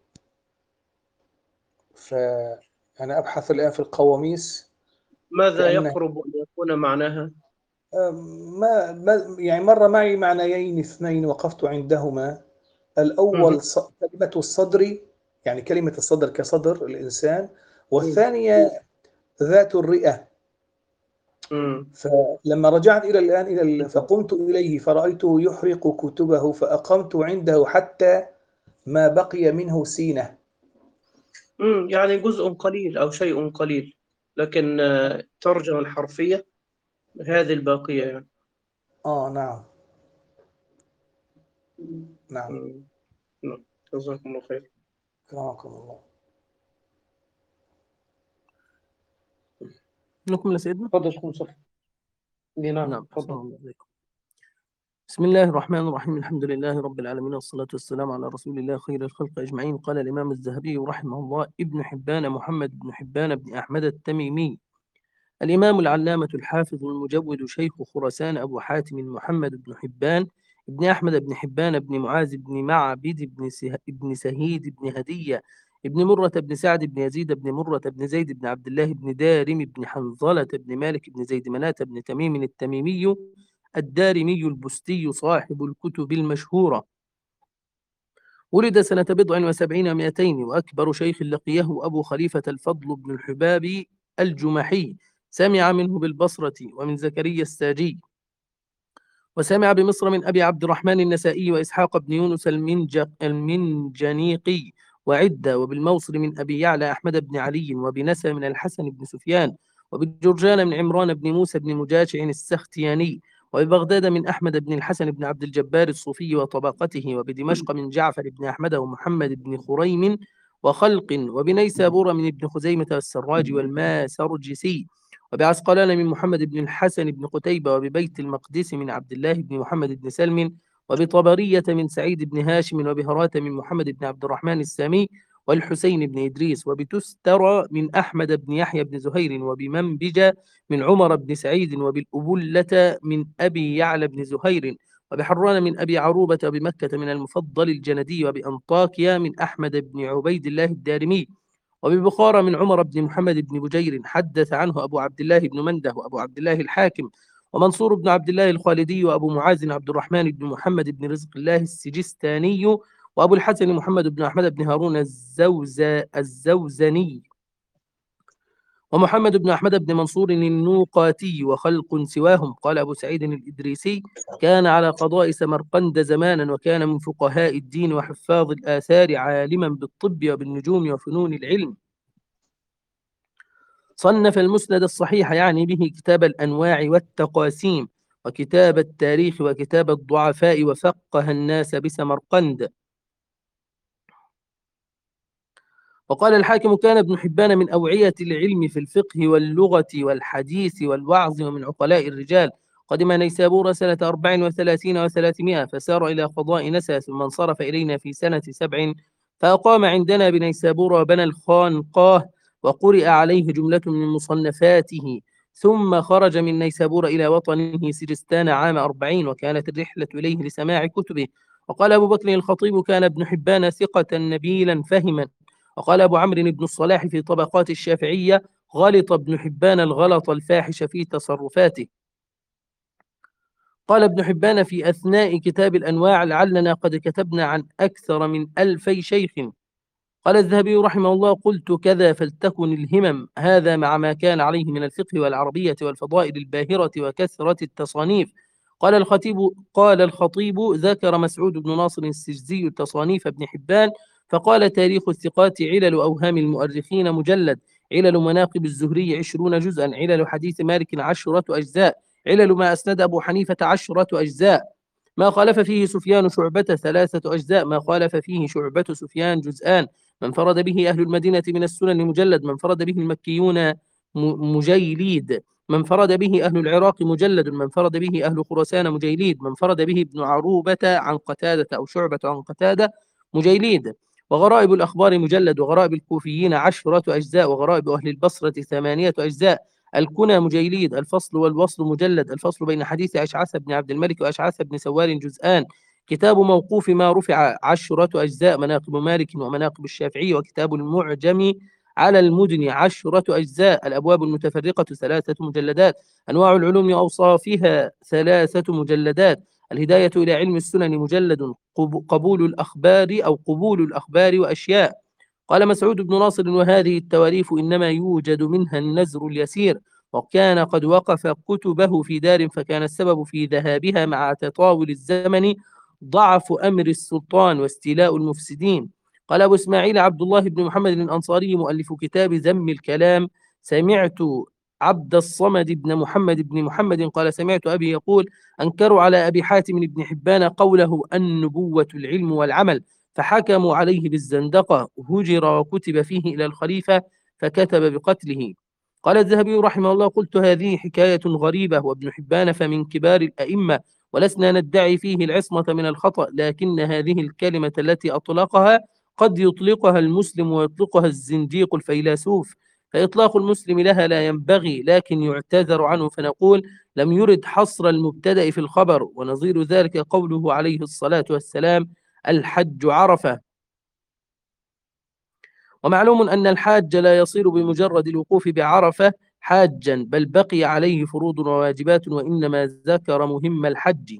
فأنا أبحث الآن في القواميس. ماذا كأن يقرب أن يكون معناها؟ ما ما- يعني مر معي معنيين اثنين وقفت عندهما. الأول مهم. ص- كلمة الصدر، يعني كلمة الصدر كصدر الإنسان، مم. والثانية ذات الرئة. مم. فلما رجعت إلى الآن إلى ال- فقمت إليه فرأيته يحرق كتبه فأقمت عنده حتى ما بقي منه سينة. مم. يعني جزء قليل أو شيء قليل، لكن آه، الترجمة الحرفية هذه الباقية يعني. آه نعم نعم. مم. نعم. جزاكم الله خير. كرمكم الله. نكمل يا سيدنا. تفضل شيخ مصطفى. نعم نعم، أحسن تفضل. الله إليكم. بسم الله الرحمن الرحيم. الحمد لله رب العالمين، والصلاة والسلام على رسول الله خير الخلق أجمعين. قال الإمام الذهبي رحمه الله: ابن حبان محمد بن حبان بن أحمد التميمي، الإمام العلامة الحافظ المجود شيخ خراسان، أبو حاتم محمد بن حبان بن أحمد بن حبان بن معاذ بن معبد بن, سه... بن سهيد بن هدية بن مرة بن سعد بن يزيد بن مرة بن زيد بن عبد الله بن دارم بن حنظلة بن مالك بن زيد مناة بن تميم التميمي الدارمي البستي صاحب الكتب المشهورة. ولد سنة بضع وسبعين ومائتين، وأكبر شيخ لقيه أبو خليفة الفضل بن الحباب الجمحي، سمع منه بالبصرة ومن زكريا الساجي، وسمع بمصر من أبي عبد الرحمن النسائي وإسحاق بن يونس المنج... المنجنيقي وعدة، وبالموصل من أبي يعلى أحمد بن علي، وبنسى من الحسن بن سفيان، وبجرجان من عمران بن موسى بن مجاشع السختياني، وببغداد من أحمد بن الحسن بن عبد الجبار الصوفي وطبقته، وبدمشق من جعفر بن أحمد ومحمد بن خريم وخلق، وبنيسابور من ابن خزيمة والسراج والماسرجسي، وبعسقلان من محمد بن الحسن بن قتيبة، وببيت المقدس من عبد الله بن محمد بن سلم، وبطبرية من سعيد بن هاشم، وبهرات من محمد بن عبد الرحمن السامي والحسين بن إدريس، وبتسترى من أحمد بن يحيى بن زهير، وبمنبجة من عمر بن سعيد، وبالأبلة من أبي يعلى بن زهير، وبحران من أبي عروبة، وبمكة من المفضل الجندي، وبأنطاكيا من أحمد بن عبيد الله الدارمي، وببخارى من عمر بن محمد بن بجير، حدث عنه أبو عبد الله بن منده وأبو عبد الله الحاكم ومنصور بن عبد الله الخالدي، وأبو معاذ عبد الرحمن بن محمد بن رزق الله السجستاني، وأبو الحسن محمد بن أحمد بن هارون الزوز الزوزني، ومحمد بن أحمد بن منصور النوقاتي، وخلق سواهم. قال أبو سعيد الإدريسي: كان على قضاء سمرقند زمانا، وكان من فقهاء الدين وحفاظ الآثار، عالما بالطب وبالنجوم وفنون العلم. صنف المسند الصحيح، يعني به كتاب الأنواع والتقاسيم، وكتاب التاريخ، وكتاب الضعفاء، وفقه الناس بسمرقند. وقال الحاكم: كان ابن حبان من أوعية العلم في الفقه واللغة والحديث والوعظ، ومن عقلاء الرجال. قدم نيسابور سنة أربع وثلاثين وثلاثمائة، فسار إلى قضاء نسى، ثم انصرف إلينا في سنة سبع، فأقام عندنا بنيسابور، وبنى الخانقاه، وقرئ عليه جملة من مصنفاته، ثم خرج من نيسابور إلى وطنه سجستان عام أربعين، وكانت الرحلة إليه لسماع كتبه. وقال أبو بكر الخطيب: كان ابن حبان ثقة نبيلا فهما. وقال أبو عمرو بن الصلاح في طبقات الشافعية: غلط ابن حبان الغلط الفاحش في تصرفاته. قال ابن حبان في أثناء كتاب الأنواع: لعلنا قد كتبنا عن أكثر من ألفي شيخ. قال الذهبي رحمه الله: قلت كذا فلتكن الهمم، هذا مع ما كان عليه من الفقه والعربية والفضائل الباهرة وكثرة التصانيف. قال الخطيب قال الخطيب ذكر مسعود بن ناصر السجزي تصانيف ابن حبان، فقال: تاريخ الثقات، علل أوهام المؤرخين مجلد، علل مناقب الزهري عشرون جزءا، علل حديث مالك عشرة أجزاء، علل ما أسند أبو حنيفة عشرة أجزاء، ما خالف فيه سفيان شعبة ثلاثة أجزاء، ما خالف فيه شعبة سفيان جزءان، من فرد به أهل المدينة من السنن مجلد، من فرد به المكيون مجيليد، من فرد به أهل العراق مجلد، من فرد به أهل خراسان مجيليد، من فرد به ابن عروبة عن قتادة أو شعبة عن قتادة مجيليد. وغرائب الأخبار مجلد، وغرائب الكوفيين عشرة أجزاء، وغرائب أهل البصرة ثمانية أجزاء. الكنى مجيليد. الفصل والوصل مجلد، الفصل بين حديث أشعث بن عبد الملك وأشعث بن سوار جزءان. كتاب موقوف ما رفع عشرة أجزاء، مناقب مالك ومناقب الشافعي. وكتاب المعجم على المدن عشرة أجزاء. الأبواب المتفرقة ثلاثة مجلدات. أنواع العلوم وأوصافها ثلاثة مجلدات. الهداية إلى علم السنن مجلد. قبول الأخبار أو قبول الأخبار وأشياء. قال مسعود بن ناصر: وهذه التواريف إنما يوجد منها النزر اليسير، وكان قد وقف كتبه في دار، فكان السبب في ذهابها مع تطاول الزمن ضعف أمر السلطان واستيلاء المفسدين. قال أبو إسماعيل عبد الله بن محمد الأنصاري مؤلف كتاب ذم الكلام: سمعت عبد الصمد بن محمد بن محمد قال: سمعت أبي يقول: أنكروا على أبي حاتم بن حبان قوله النبوة العلم والعمل، فحكموا عليه بالزندقة، هجر وكتب فيه إلى الخليفة فكتب بقتله. قال الذهبي رحمه الله: قلت هذه حكاية غريبة، وابن حبان فمن كبار الأئمة، ولسنا ندعي فيه العصمة من الخطأ، لكن هذه الكلمة التي أطلقها قد يطلقها المسلم ويطلقها الزنديق الفيلسوف، فإطلاق المسلم لها لا ينبغي، لكن يعتذر عنه، فنقول لم يرد حصر المبتدأ في الخبر. ونظير ذلك قوله عليه الصلاة والسلام: الحج عرفة. ومعلوم أن الحاج لا يصير بمجرد الوقوف بعرفة حاجا، بل بقي عليه فروض وواجبات، وإنما ذكر مهم الحج.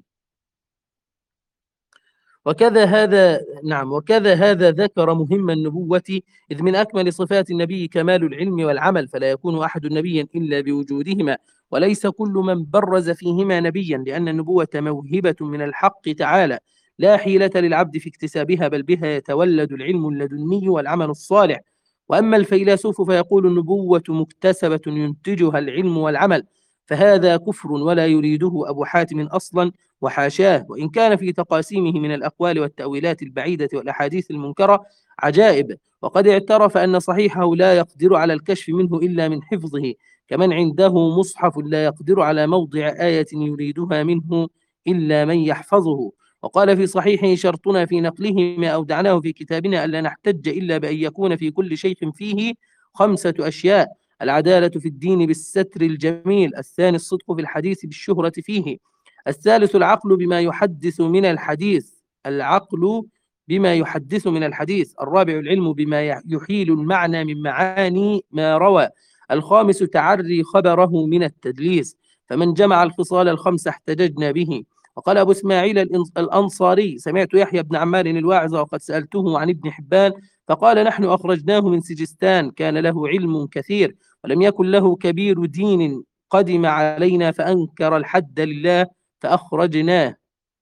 وكذا هذا نعم وكذا هذا ذكر مهم النبوة، إذ من أكمل صفات النبي كمال العلم والعمل، فلا يكون أحد نبيا إلا بوجودهما، وليس كل من برز فيهما نبيا، لأن النبوة موهبة من الحق تعالى لا حيلة للعبد في اكتسابها، بل بها يتولد العلم اللدني والعمل الصالح. وأما الفيلسوف فيقول النبوة مكتسبة ينتجها العلم والعمل، فهذا كفر ولا يريده أبو حاتم أصلا، وحاشاه، وإن كان في تقاسيمه من الأقوال والتأويلات البعيدة والأحاديث المنكرة عجائب، وقد اعترف أن صحيحه لا يقدر على الكشف منه إلا من حفظه، كمن عنده مصحف لا يقدر على موضع آية يريدها منه إلا من يحفظه. وقال في صحيحه: شرطنا في نقله ما أودعناه في كتابنا ألا نحتج إلا بأن يكون في كل شيخ فيه خمسة أشياء: العدالة في الدين بالستر الجميل، الثاني الصدق في الحديث بالشهرة فيه، الثالث العقل بما يحدث من الحديث العقل بما يحدث من الحديث، الرابع العلم بما يحيل المعنى من معاني ما روى، الخامس تعري خبره من التدليس. فمن جمع الخصال الخمسة احتججنا به. وقال أبو إسماعيل الأنصاري: سمعت يحيى بن عمار الواعظ وقد سألته عن ابن حبان، فقال: نحن أخرجناه من سجستان، كان له علم كثير ولم يكن له كبير دين، قدم علينا فأنكر الحد لله فأخرجناه.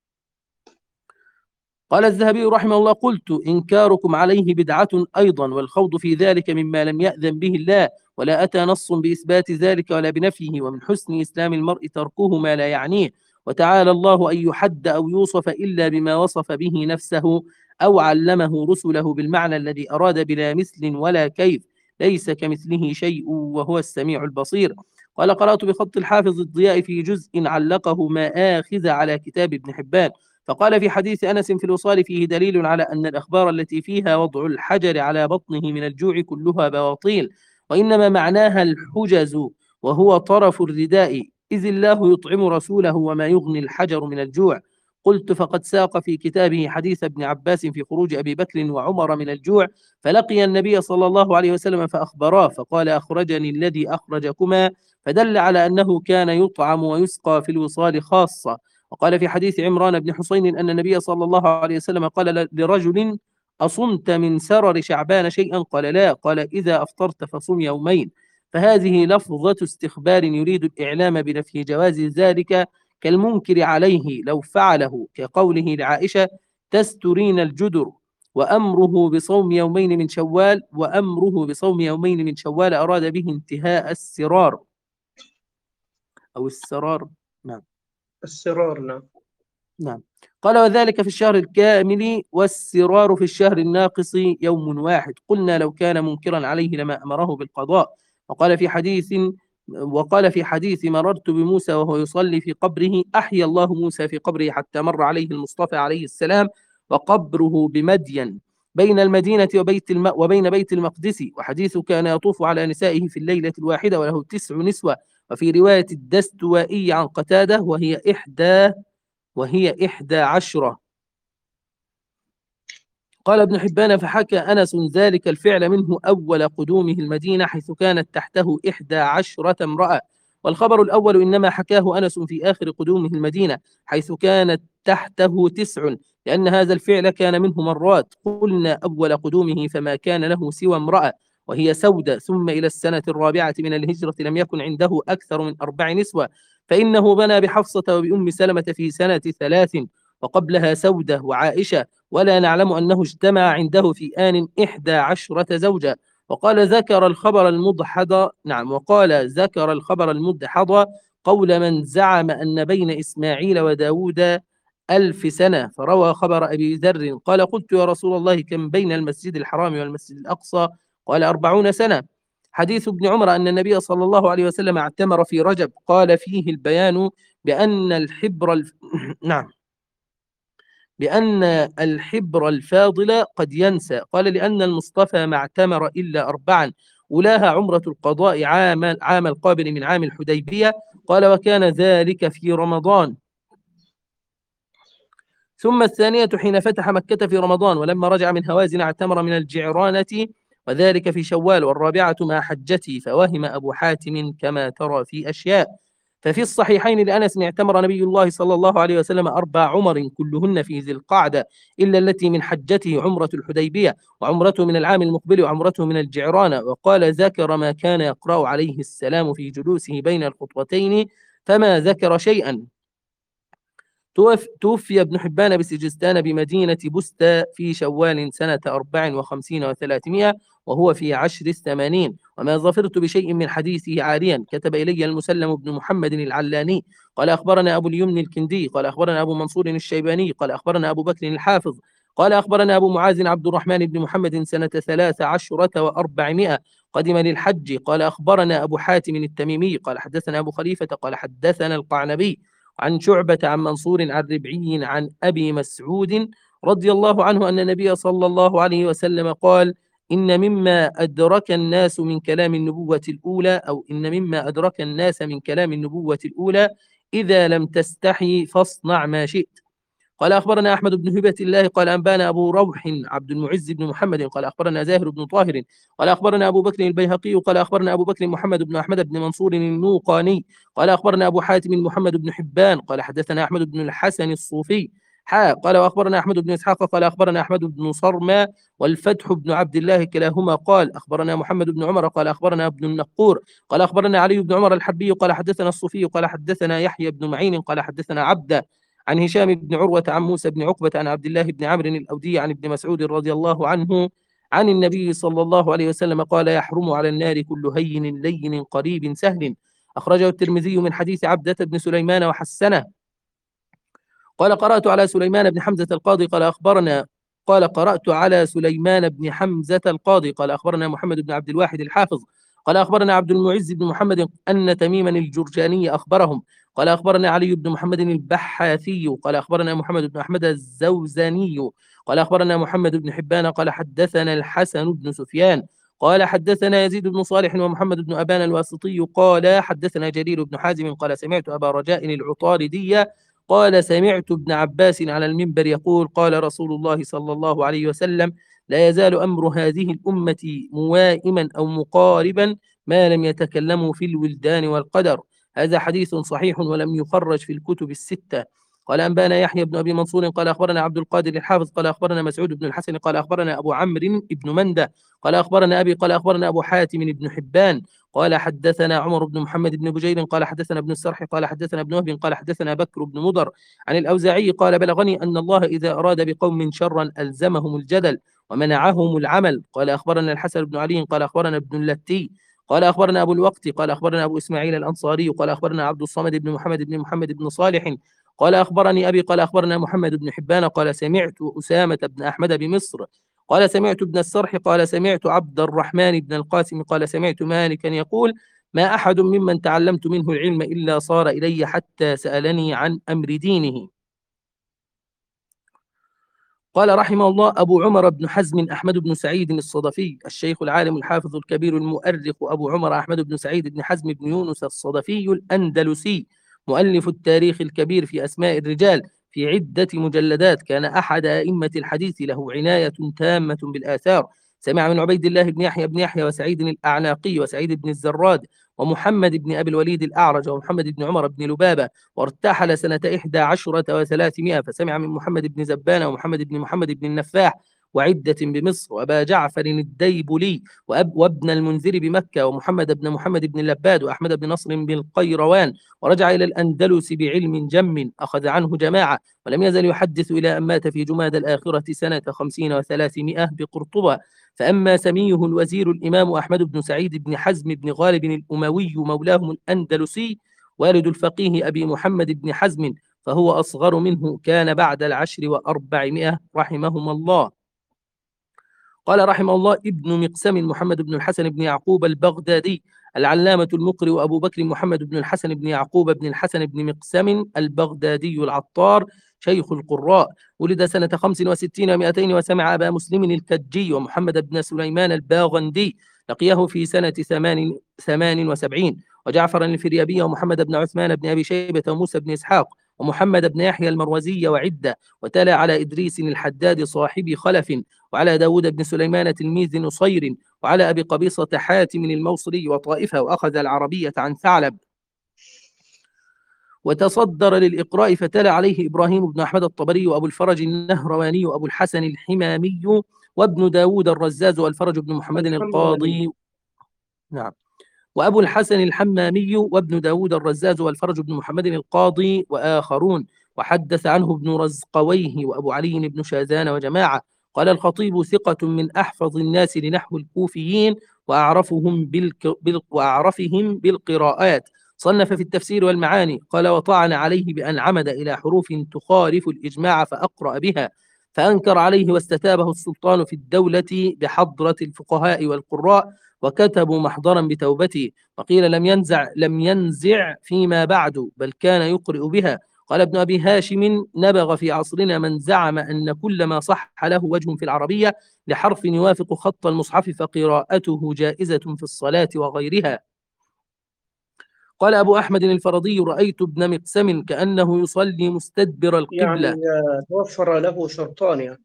قال الذهبي رحمه الله: قلت: إنكاركم عليه بدعة أيضا، والخوض في ذلك مما لم يأذن به الله، ولا أتى نص بإثبات ذلك ولا بنفيه، ومن حسن إسلام المرء تركه ما لا يعنيه، وتعالى الله أن يحد أو يوصف إلا بما وصف به نفسه أو علمه رسله بالمعنى الذي أراد، بلا مثل ولا كيف، ليس كمثله شيء وهو السميع البصير. قال: قرأت بخط الحافظ الضياء في جزء علقه مآخذ على كتاب ابن حبان، فقال في حديث أنس في الوصال فيه دليل على أن الأخبار التي فيها وضع الحجر على بطنه من الجوع كلها بواطيل، وإنما معناها الحجز وهو طرف الرداء، إذ الله يطعم رسوله وما يغني الحجر من الجوع. قلت: فقد ساق في كتابه حديث ابن عباس في خروج أبي بكر وعمر من الجوع، فلقي النبي صلى الله عليه وسلم فأخبراه، فقال: أخرجني الذي أخرجكما، فدل على أنه كان يطعم ويسقى في الوصال خاصة. وقال في حديث عمران بن حسين أن النبي صلى الله عليه وسلم قال لرجل: أصمت من سرر شعبان شيئا؟ قال: لا. قال: إذا أفطرت فصم يومين. فهذه لفظة استخبار يريد الإعلام بنفي جواز ذلك، كالمنكر عليه لو فعله، كقوله لعائشة: تسترين الجدر، وأمره بصوم يومين من شوال، وأمره بصوم يومين من شوال أراد به انتهاء السرار أو السرار. نعم السرار. نعم نعم. قال: وذلك في الشهر الكامل، والسرار في الشهر الناقص يوم واحد. قلنا: لو كان منكرا عليه لما أمره بالقضاء. وقال في حديث وقال في حديث مررت بموسى وهو يصلي في قبره: أحيا الله موسى في قبره حتى مر عليه المصطفى عليه السلام، وقبره بمدين بين المدينة وبيت الم... وبين بيت المقدس. وحديث كان يطوف على نسائه في الليلة الواحدة وله تسع نسوة. وفي رواية الدستوائي عن قتادة: وهي إحدى وهي إحدى عشرة. قال ابن حبان: فحكى أنس ذلك الفعل منه أول قدومه المدينة، حيث كانت تحته إحدى عشرة امرأة. والخبر الأول إنما حكاه أنس في آخر قدومه المدينة، حيث كانت تحته تسع، لأن هذا الفعل كان منه مرات. قلنا: أول قدومه فما كان له سوى امرأة وهي سودة، ثم إلى السنة الرابعة من الهجرة لم يكن عنده أكثر من أربع نسوة، فإنه بنى بحفصة وبأم سلمة في سنة ثلاث، وقبلها سودة وعائشة، ولا نعلم أنه اجتمع عنده في آن إحدى عشرة زوجة. وقال: ذكر الخبر المضحض نعم وقال ذكر الخبر المدحض قول من زعم أن بين إسماعيل وداود ألف سنة، فروى خبر أبي ذر قال: قلت: يا رسول الله، كم بين المسجد الحرام والمسجد الأقصى؟ قال: أربعون سنة. حديث ابن عمر أن النبي صلى الله عليه وسلم اعتمر في رجب، قال فيه البيان بأن الحبر الف... نعم بأن الحبر الفاضل قد ينسى. قال لأن المصطفى ما اعتمر إلا أربعا، أولاها عمرة القضاء عام عام القابل من عام الحديبية. قال وكان ذلك في رمضان. ثم الثانية حين فتح مكة في رمضان، ولما رجع من هوازن اعتمر من الجعرانة، وذلك في شوال. والرابعة مع حجتي، فوهم أبو حاتم كما ترى في أشياء. ففي الصحيحين لأنس اعتمر نبي الله صلى الله عليه وسلم أربع عمر كلهن في ذي القعدة، إلا التي من حجته عمرة الحديبية، وعمرته من العام المقبل، وعمرته من الجعرانة. وقال ذكر ما كان يقرأ عليه السلام في جلوسه بين الخطبتين، فما ذكر شيئا. توفي ابن حبان بسجستان بمدينة بستة في شوال سنة أربع وخمسين وثلاثمائة، وهو في عشر الثمانين. وما ظفرت بشيء من حديثه عاريا. كتب إلي المسلم بن محمد العلاني قال أخبرنا أبو اليمن الكندي قال أخبرنا أبو منصور الشيباني قال أخبرنا أبو بكر الحافظ قال أخبرنا أبو معاذ عبد الرحمن بن محمد سنة ثلاث عشرة وأربعمائة قدم للحج. قال أخبرنا أبو حاتم التميمي قال حدثنا أبو خليفة قال حدثنا القعنبي عن شعبة عن منصور عن ربعي عن أبي مسعود رضي الله عنه أن النبي صلى الله عليه وسلم قال إن مما أدرك الناس من كلام النبوة الأولى أو إن مما أدرك الناس من كلام النبوة الأولى إذا لم تستحي فاصنع ما شئت. قال أخبرنا أحمد بن هبة الله قال أنبانا أبو روح عبد المعز بن محمد قال أخبرنا زاهر بن طاهر قال أخبرنا أبو بكر البيهقي قال أخبرنا أبو بكر محمد بن أحمد بن منصور النوقاني قال أخبرنا أبو حاتم محمد بن حبان قال حدثنا أحمد بن الحسن الصوفي حا قال وأخبرنا أحمد بن إسحاق قال أخبرنا أحمد بن صرما والفتح بن عبد الله كلاهما قال أخبرنا محمد بن عمر قال أخبرنا ابن النقور قال أخبرنا علي بن عمر الحربي قال حدثنا الصوفي قال حدثنا يحيى بن معين قال حدثنا عبده عن هشام بن عروة عن موسى بن عقبة عن عبد الله بن عمرو الأودي عن ابن مسعود رضي الله عنه عن النبي صلى الله عليه وسلم قال يحرم على النار كل هين لين قريب سهل. أخرجه الترمذي من حديث عبدة بن سليمان وحسنه. قال قرأت على سليمان بن حمزة القاضي قال أخبرنا قال قرأت على سليمان بن حمزة القاضي قال أخبرنا محمد بن عبد الواحد الحافظ قال أخبرنا عبد المعز بن محمد أن تميما الجرجاني أخبرهم قال أخبرنا علي بن محمد البحاثي قال أخبرنا محمد بن أحمد الزوزاني قال أخبرنا محمد بن حبان قال حدثنا الحسن بن سفيان قال حدثنا يزيد بن صالح ومحمد بن أبان الواسطي قال حدثنا جرير بن حازم قال سمعت أبا رجاء العطاردي قال سمعت ابن عباس على المنبر يقول قال رسول الله صلى الله عليه وسلم لا يزال أمر هذه الأمة موائما أو مقاربا ما لم يتكلموا في الولدان والقدر. هذا حديث صحيح ولم يخرج في الكتب الستة. قال أنبانا يحيى بن أبي منصور قال أخبرنا عبد القادر الحافظ قال أخبرنا مسعود بن الحسن قال أخبرنا أبو عمرو بن مندة قال أخبرنا أبي قال أخبرنا أبو حاتم بن حبان قال حدثنا عمر بن محمد بن بجير قال حدثنا ابن السرح قال حدثنا ابن وهب قال حدثنا بكر بن مضر عن الأوزاعي قال بلغني أن الله إذا أراد بقوم شرا ألزمهم الجدل ومنعهم العمل. قال أخبرنا الحسن بن علي قال أخبرنا ابن اللتي قال أخبرنا أبو الوقت قال أخبرنا أبو إسماعيل الأنصاري قال أخبرنا عبد الصمد بن محمد بن محمد بن صالح قال أخبرني أبي قال أخبرنا محمد بن حبان قال سمعت أسامة بن أحمد بمصر قال سمعت ابن السرح قال سمعت عبد الرحمن بن القاسم قال سمعت مالكا يقول ما أحد ممن تعلمت منه العلم إلا صار إلي حتى سألني عن أمر دينه. قال رحمه الله أبو عمر بن حزم أحمد بن سعيد الصدفي الشيخ العالم الحافظ الكبير المؤرخ أبو عمر أحمد بن سعيد بن حزم بن يونس الصدفي الأندلسي مؤلف التاريخ الكبير في أسماء الرجال في عدة مجلدات. كان أحد أئمة الحديث له عناية تامة بالآثار. سمع من عبيد الله بن يحيى بن يحيى وسعيد الأعناقي وسعيد بن الزراد ومحمد بن أبي الوليد الأعرج ومحمد بن عمر بن لبابة وارتحل سنة إحدى عشرة وثلاثمائة فسمع من محمد بن زبان ومحمد بن محمد بن النفاح وعدة بمصر وأبا جعفر الديبلي وأب وابن المنذر بمكة ومحمد بن محمد بن اللباد وأحمد بن نصر بالقيروان ورجع إلى الأندلس بعلم جم أخذ عنه جماعة ولم يزل يحدث إلى أن مات في جماد الآخرة سنة خمسين وثلاثمائة بقرطبة. فأما سميه الوزير الإمام أحمد بن سعيد بن حزم بن غالب الأموي مولاهم الأندلسي والد الفقيه أبي محمد بن حزم فهو أصغر منه كان بعد العشر وأربعمائة رحمهم الله. قال رحمه الله ابن مقسم محمد بن الحسن بن يعقوب البغدادي العلامة المقري أبو بكر محمد بن الحسن بن يعقوب بن الحسن بن مقسم البغدادي العطار شيخ القراء، ولد سنة خمس وستين ومائتين، وسمع أبا مسلم الكجي ومحمد بن سليمان الباغندي، لقيه في سنة ثمان, ثمان وسبعين، وجعفر الفريابي ومحمد بن عثمان بن أبي شيبة وموسى بن إسحاق ومحمد بن يحيى المروزي وعدة، وتلا على إدريس الحداد صاحب خلف، وعلى داود بن سليمان تلميذ نصير، وعلى أبي قبيصة حاتم الموصلي وطائفة، وأخذ العربية عن ثعلب، وتصدر للإقراء فتلا عليه إبراهيم بن أحمد الطبري وأبو الفرج النهرواني وأبو الحسن الحمامي وابن داود الرزاز والفرج بن محمد القاضي. نعم. وأبو الحسن الحمامي وابن داود الرزاز والفرج بن محمد القاضي وآخرون، وحدث عنه ابن رزقويه وأبو علي بن شاذان وجماعة. قال الخطيب ثقة من أحفظ الناس لنحو الكوفيين وأعرفهم, بالك... بال... وأعرفهم بالقراءات. صنف في التفسير والمعاني. قال وطعن عليه بأن عمد إلى حروف تخالف الإجماع فأقرأ بها، فأنكر عليه واستتابه السلطان في الدولة بحضرة الفقهاء والقراء، وكتبوا محضرا بتوبته، وقيل لم ينزع لم ينزع فيما بعد، بل كان يقرئ بها. قال ابن أبي هاشم نبغ في عصرنا من زعم أن كل ما صح له وجه في العربية لحرف يوافق خط المصحف فقراءته جائزة في الصلاة وغيرها. قال أبو أحمد الفرضي رأيت ابن مقسم كأنه يصلي مستدبر القبلة. يعني توفر له شرطان، يعني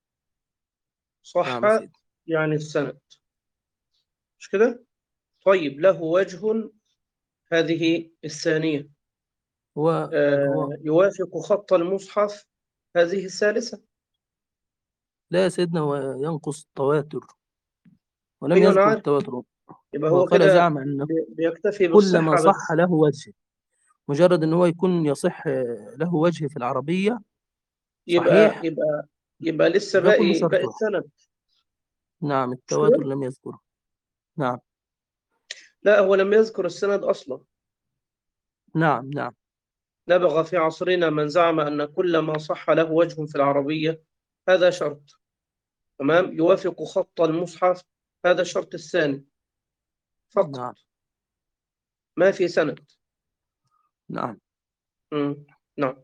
صح نعم يعني السند، مش كده؟ طيب له وجه، هذه الثانية. هو, آه هو يوافق خط المصحف، هذه الثالثة. لا يا سيدنا، هو ينقص التواتر ولم أيوة أنا يذكر عارف. التواتر. يبقى هو وقال كده زعم أن بيكتفي كل ما بالصحة صح بس. له وجه، مجرد أن هو يكون يصح له وجه في العربية يبقى صحيح، يبقى يبقى لسه ده كل باقي باقي شرطه. السند. نعم، مش كده؟ التواتر لم يذكره. نعم لا، هو لم يذكر السند أصلا. نعم نعم نبغ في عصرنا من زعم أن كل ما صح له وجه في العربية، هذا شرط. تمام، يوافق خط المصحف، هذا الشرط الثاني فقط. نعم ما في سند. نعم مم. نعم.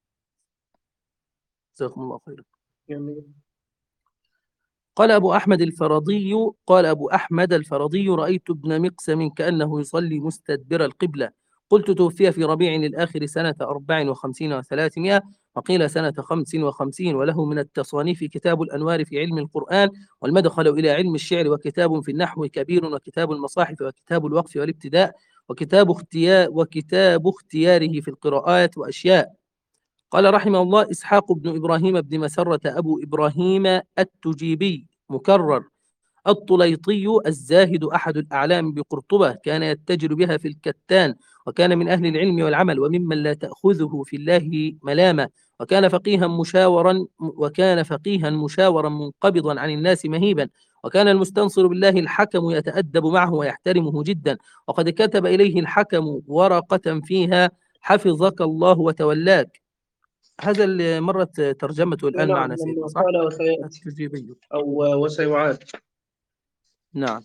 جزاكم الله خيرا. جميل. قال أبو أحمد الفرضي قال أبو أحمد الفرضي رأيت ابن مقسم كأنه يصلي مستدبر القبلة. قلت توفي في ربيع الآخر سنة أربع وخمسين وثلاثمائة، وقيل سنة خمس وخمسين، وله من التصانيف كتاب الأنوار في علم القرآن، والمدخل إلى علم الشعر، وكتاب في النحو كبير، وكتاب المصاحف، وكتاب الوقف والابتداء، وكتاب اختيار وكتاب اختياره في القراءات وأشياء. قال رحمه الله إسحاق بن إبراهيم بن مسرة أبو إبراهيم التجيبي مكرر الطليطي الزاهد أحد الأعلام بقرطبة، كان يتجر بها في الكتان، وكان من أهل العلم والعمل، وممن لا تأخذه في الله ملامة، وكان فقيها مشاورا وكان فقيها مشاورا منقبضا عن الناس مهيبا، وكان المستنصر بالله الحكم يتأدب معه ويحترمه جدا، وقد كتب إليه الحكم ورقة فيها حفظك الله وتولاك. هذا اللي مرت ترجمته الآن نعم، معنا سيدنا، لما صح؟ قال وسيأتي التجيبي. أو وسيعاد. نعم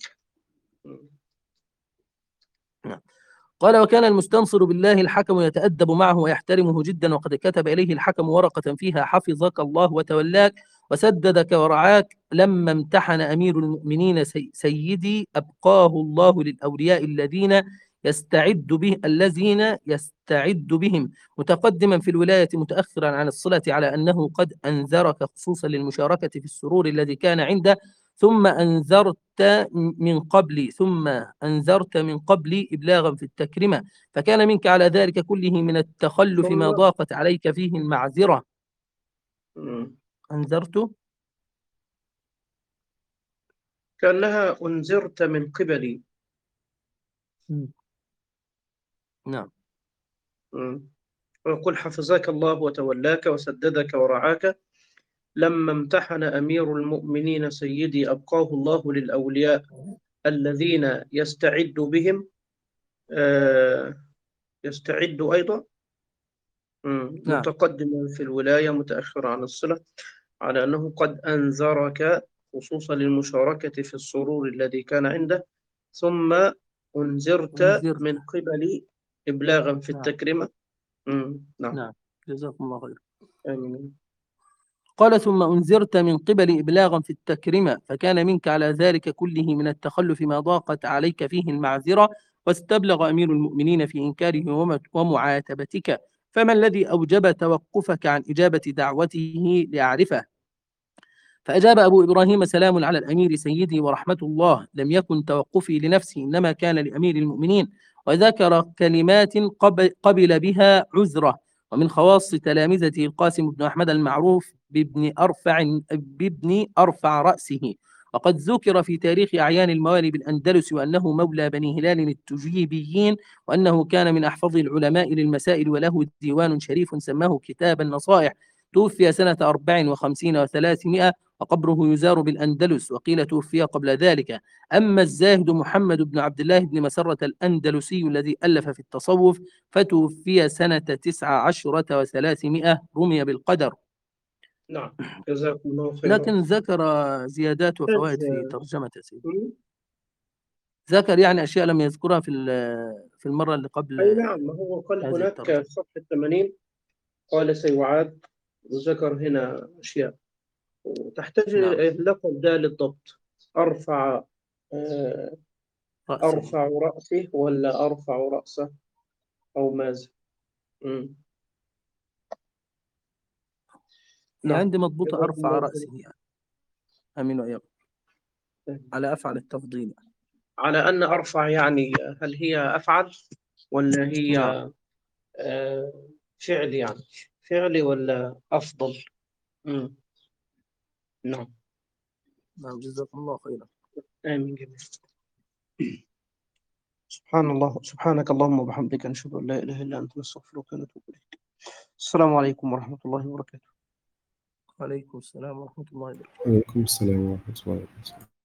نعم. قال وكان المستنصر بالله الحكم يتأدب معه ويحترمه جدا، وقد كتب إليه الحكم ورقة فيها حفظك الله وتولاك وسددك ورعاك، لما امتحن أمير المؤمنين سي سيدي أبقاه الله للأولياء الذين يستعد به الذين يستعد بهم، متقدما في الولاية متأخرا عن الصلة، على أنه قد أنذرك خصوصا للمشاركة في السرور الذي كان عنده، ثم أنذرت من قبل ثم أنذرت من قبل إبلاغا في التكرمة، فكان منك على ذلك كله من التخلف ثم ما ضاقت عليك فيه المعذرة. مم. أنذرت كأنها أنذرت من قبلي. نعم مم. ويقول حفظك الله وتولاك وسددك ورعاك، لما امتحن أمير المؤمنين سيدي أبقاه الله للأولياء الذين يستعد بهم. آه يستعد أيضا. مم. نعم متقدما في الولاية متأخر عن الصلة، على أنه قد أنذرك خصوصا للمشاركة في السرور الذي كان عنده، ثم أنذرت أنذرت. من قبل إبلاغا في نعم. التكرمة. مم. نعم. نعم، جزاكم الله خير. آمين. قال ثم أنذرت من قبل إبلاغا في التكرمة، فكان منك على ذلك كله من التخلف ما ضاقت عليك فيه المعذرة، واستبلغ أمير المؤمنين في إنكاره وم- ومعاتبتك، فما الذي أوجب توقفك عن إجابة دعوته ليعرفه؟ فأجاب أبو إبراهيم: سلام على الأمير سيدي ورحمة الله، لم يكن توقفي لنفسي، إنما كان لأمير المؤمنين. وذكر كلمات قب- قبل بها عذره، ومن خواص تلامذته القاسم بن أحمد المعروف بابن أرفع بابن أرفع رأسه، وقد ذكر في تاريخ أعيان الموالي بالأندلس وأنه مولى بني هلال التجيبيين، وأنه كان من أحفظ العلماء للمسائل، وله ديوان شريف سماه كتاب النصائح. توفي سنة أربع وخمسين وثلاثمائة، وقبره يزار بالأندلس، وقيل توفي قبل ذلك. أما الزاهد محمد بن عبد الله بن مسرة الأندلسي الذي ألف في التصوف فتوفي سنة تسع عشرة وثلاثمائة، رمي بالقدر. نعم، جزاكم الله خيرا. لكن ذكر زيادات وفوائد في أنت- ترجمة سيدي، مم. ذكر يعني أشياء لم يذكرها في ال- في المرة اللي قبل أي نعم، ما هو قال هذه هناك الترجمة. في صفحة ثمانين قال سيعاد، وذكر هنا أشياء وتحتاج نعم، اللقب ده للضبط. أرفع آه، رأسه. أرفع رأسه ولا أرفع رأسه أو ماذا؟ مم. هي نعم، عندي مضبوطة جزاكم أرفع الله رأسه يعني. أمين وإياكم. خيرا. على أفعل التفضيل. على أن أرفع يعني هل هي أفعل ولا هي نعم، آه، فعل، يعني فعلي ولا أفضل؟ مم. نعم. نعم، جزاكم الله خيرا. آمين جميعا. سبحان الله، سبحانك اللهم وبحمدك، نشهد أن لا إله إلا أنت، نستغفرك ونتوب إليك. السلام عليكم ورحمة الله وبركاته. وعليكم السلام ورحمة الله وبركاته. وعليكم السلام ورحمة الله وبركاته.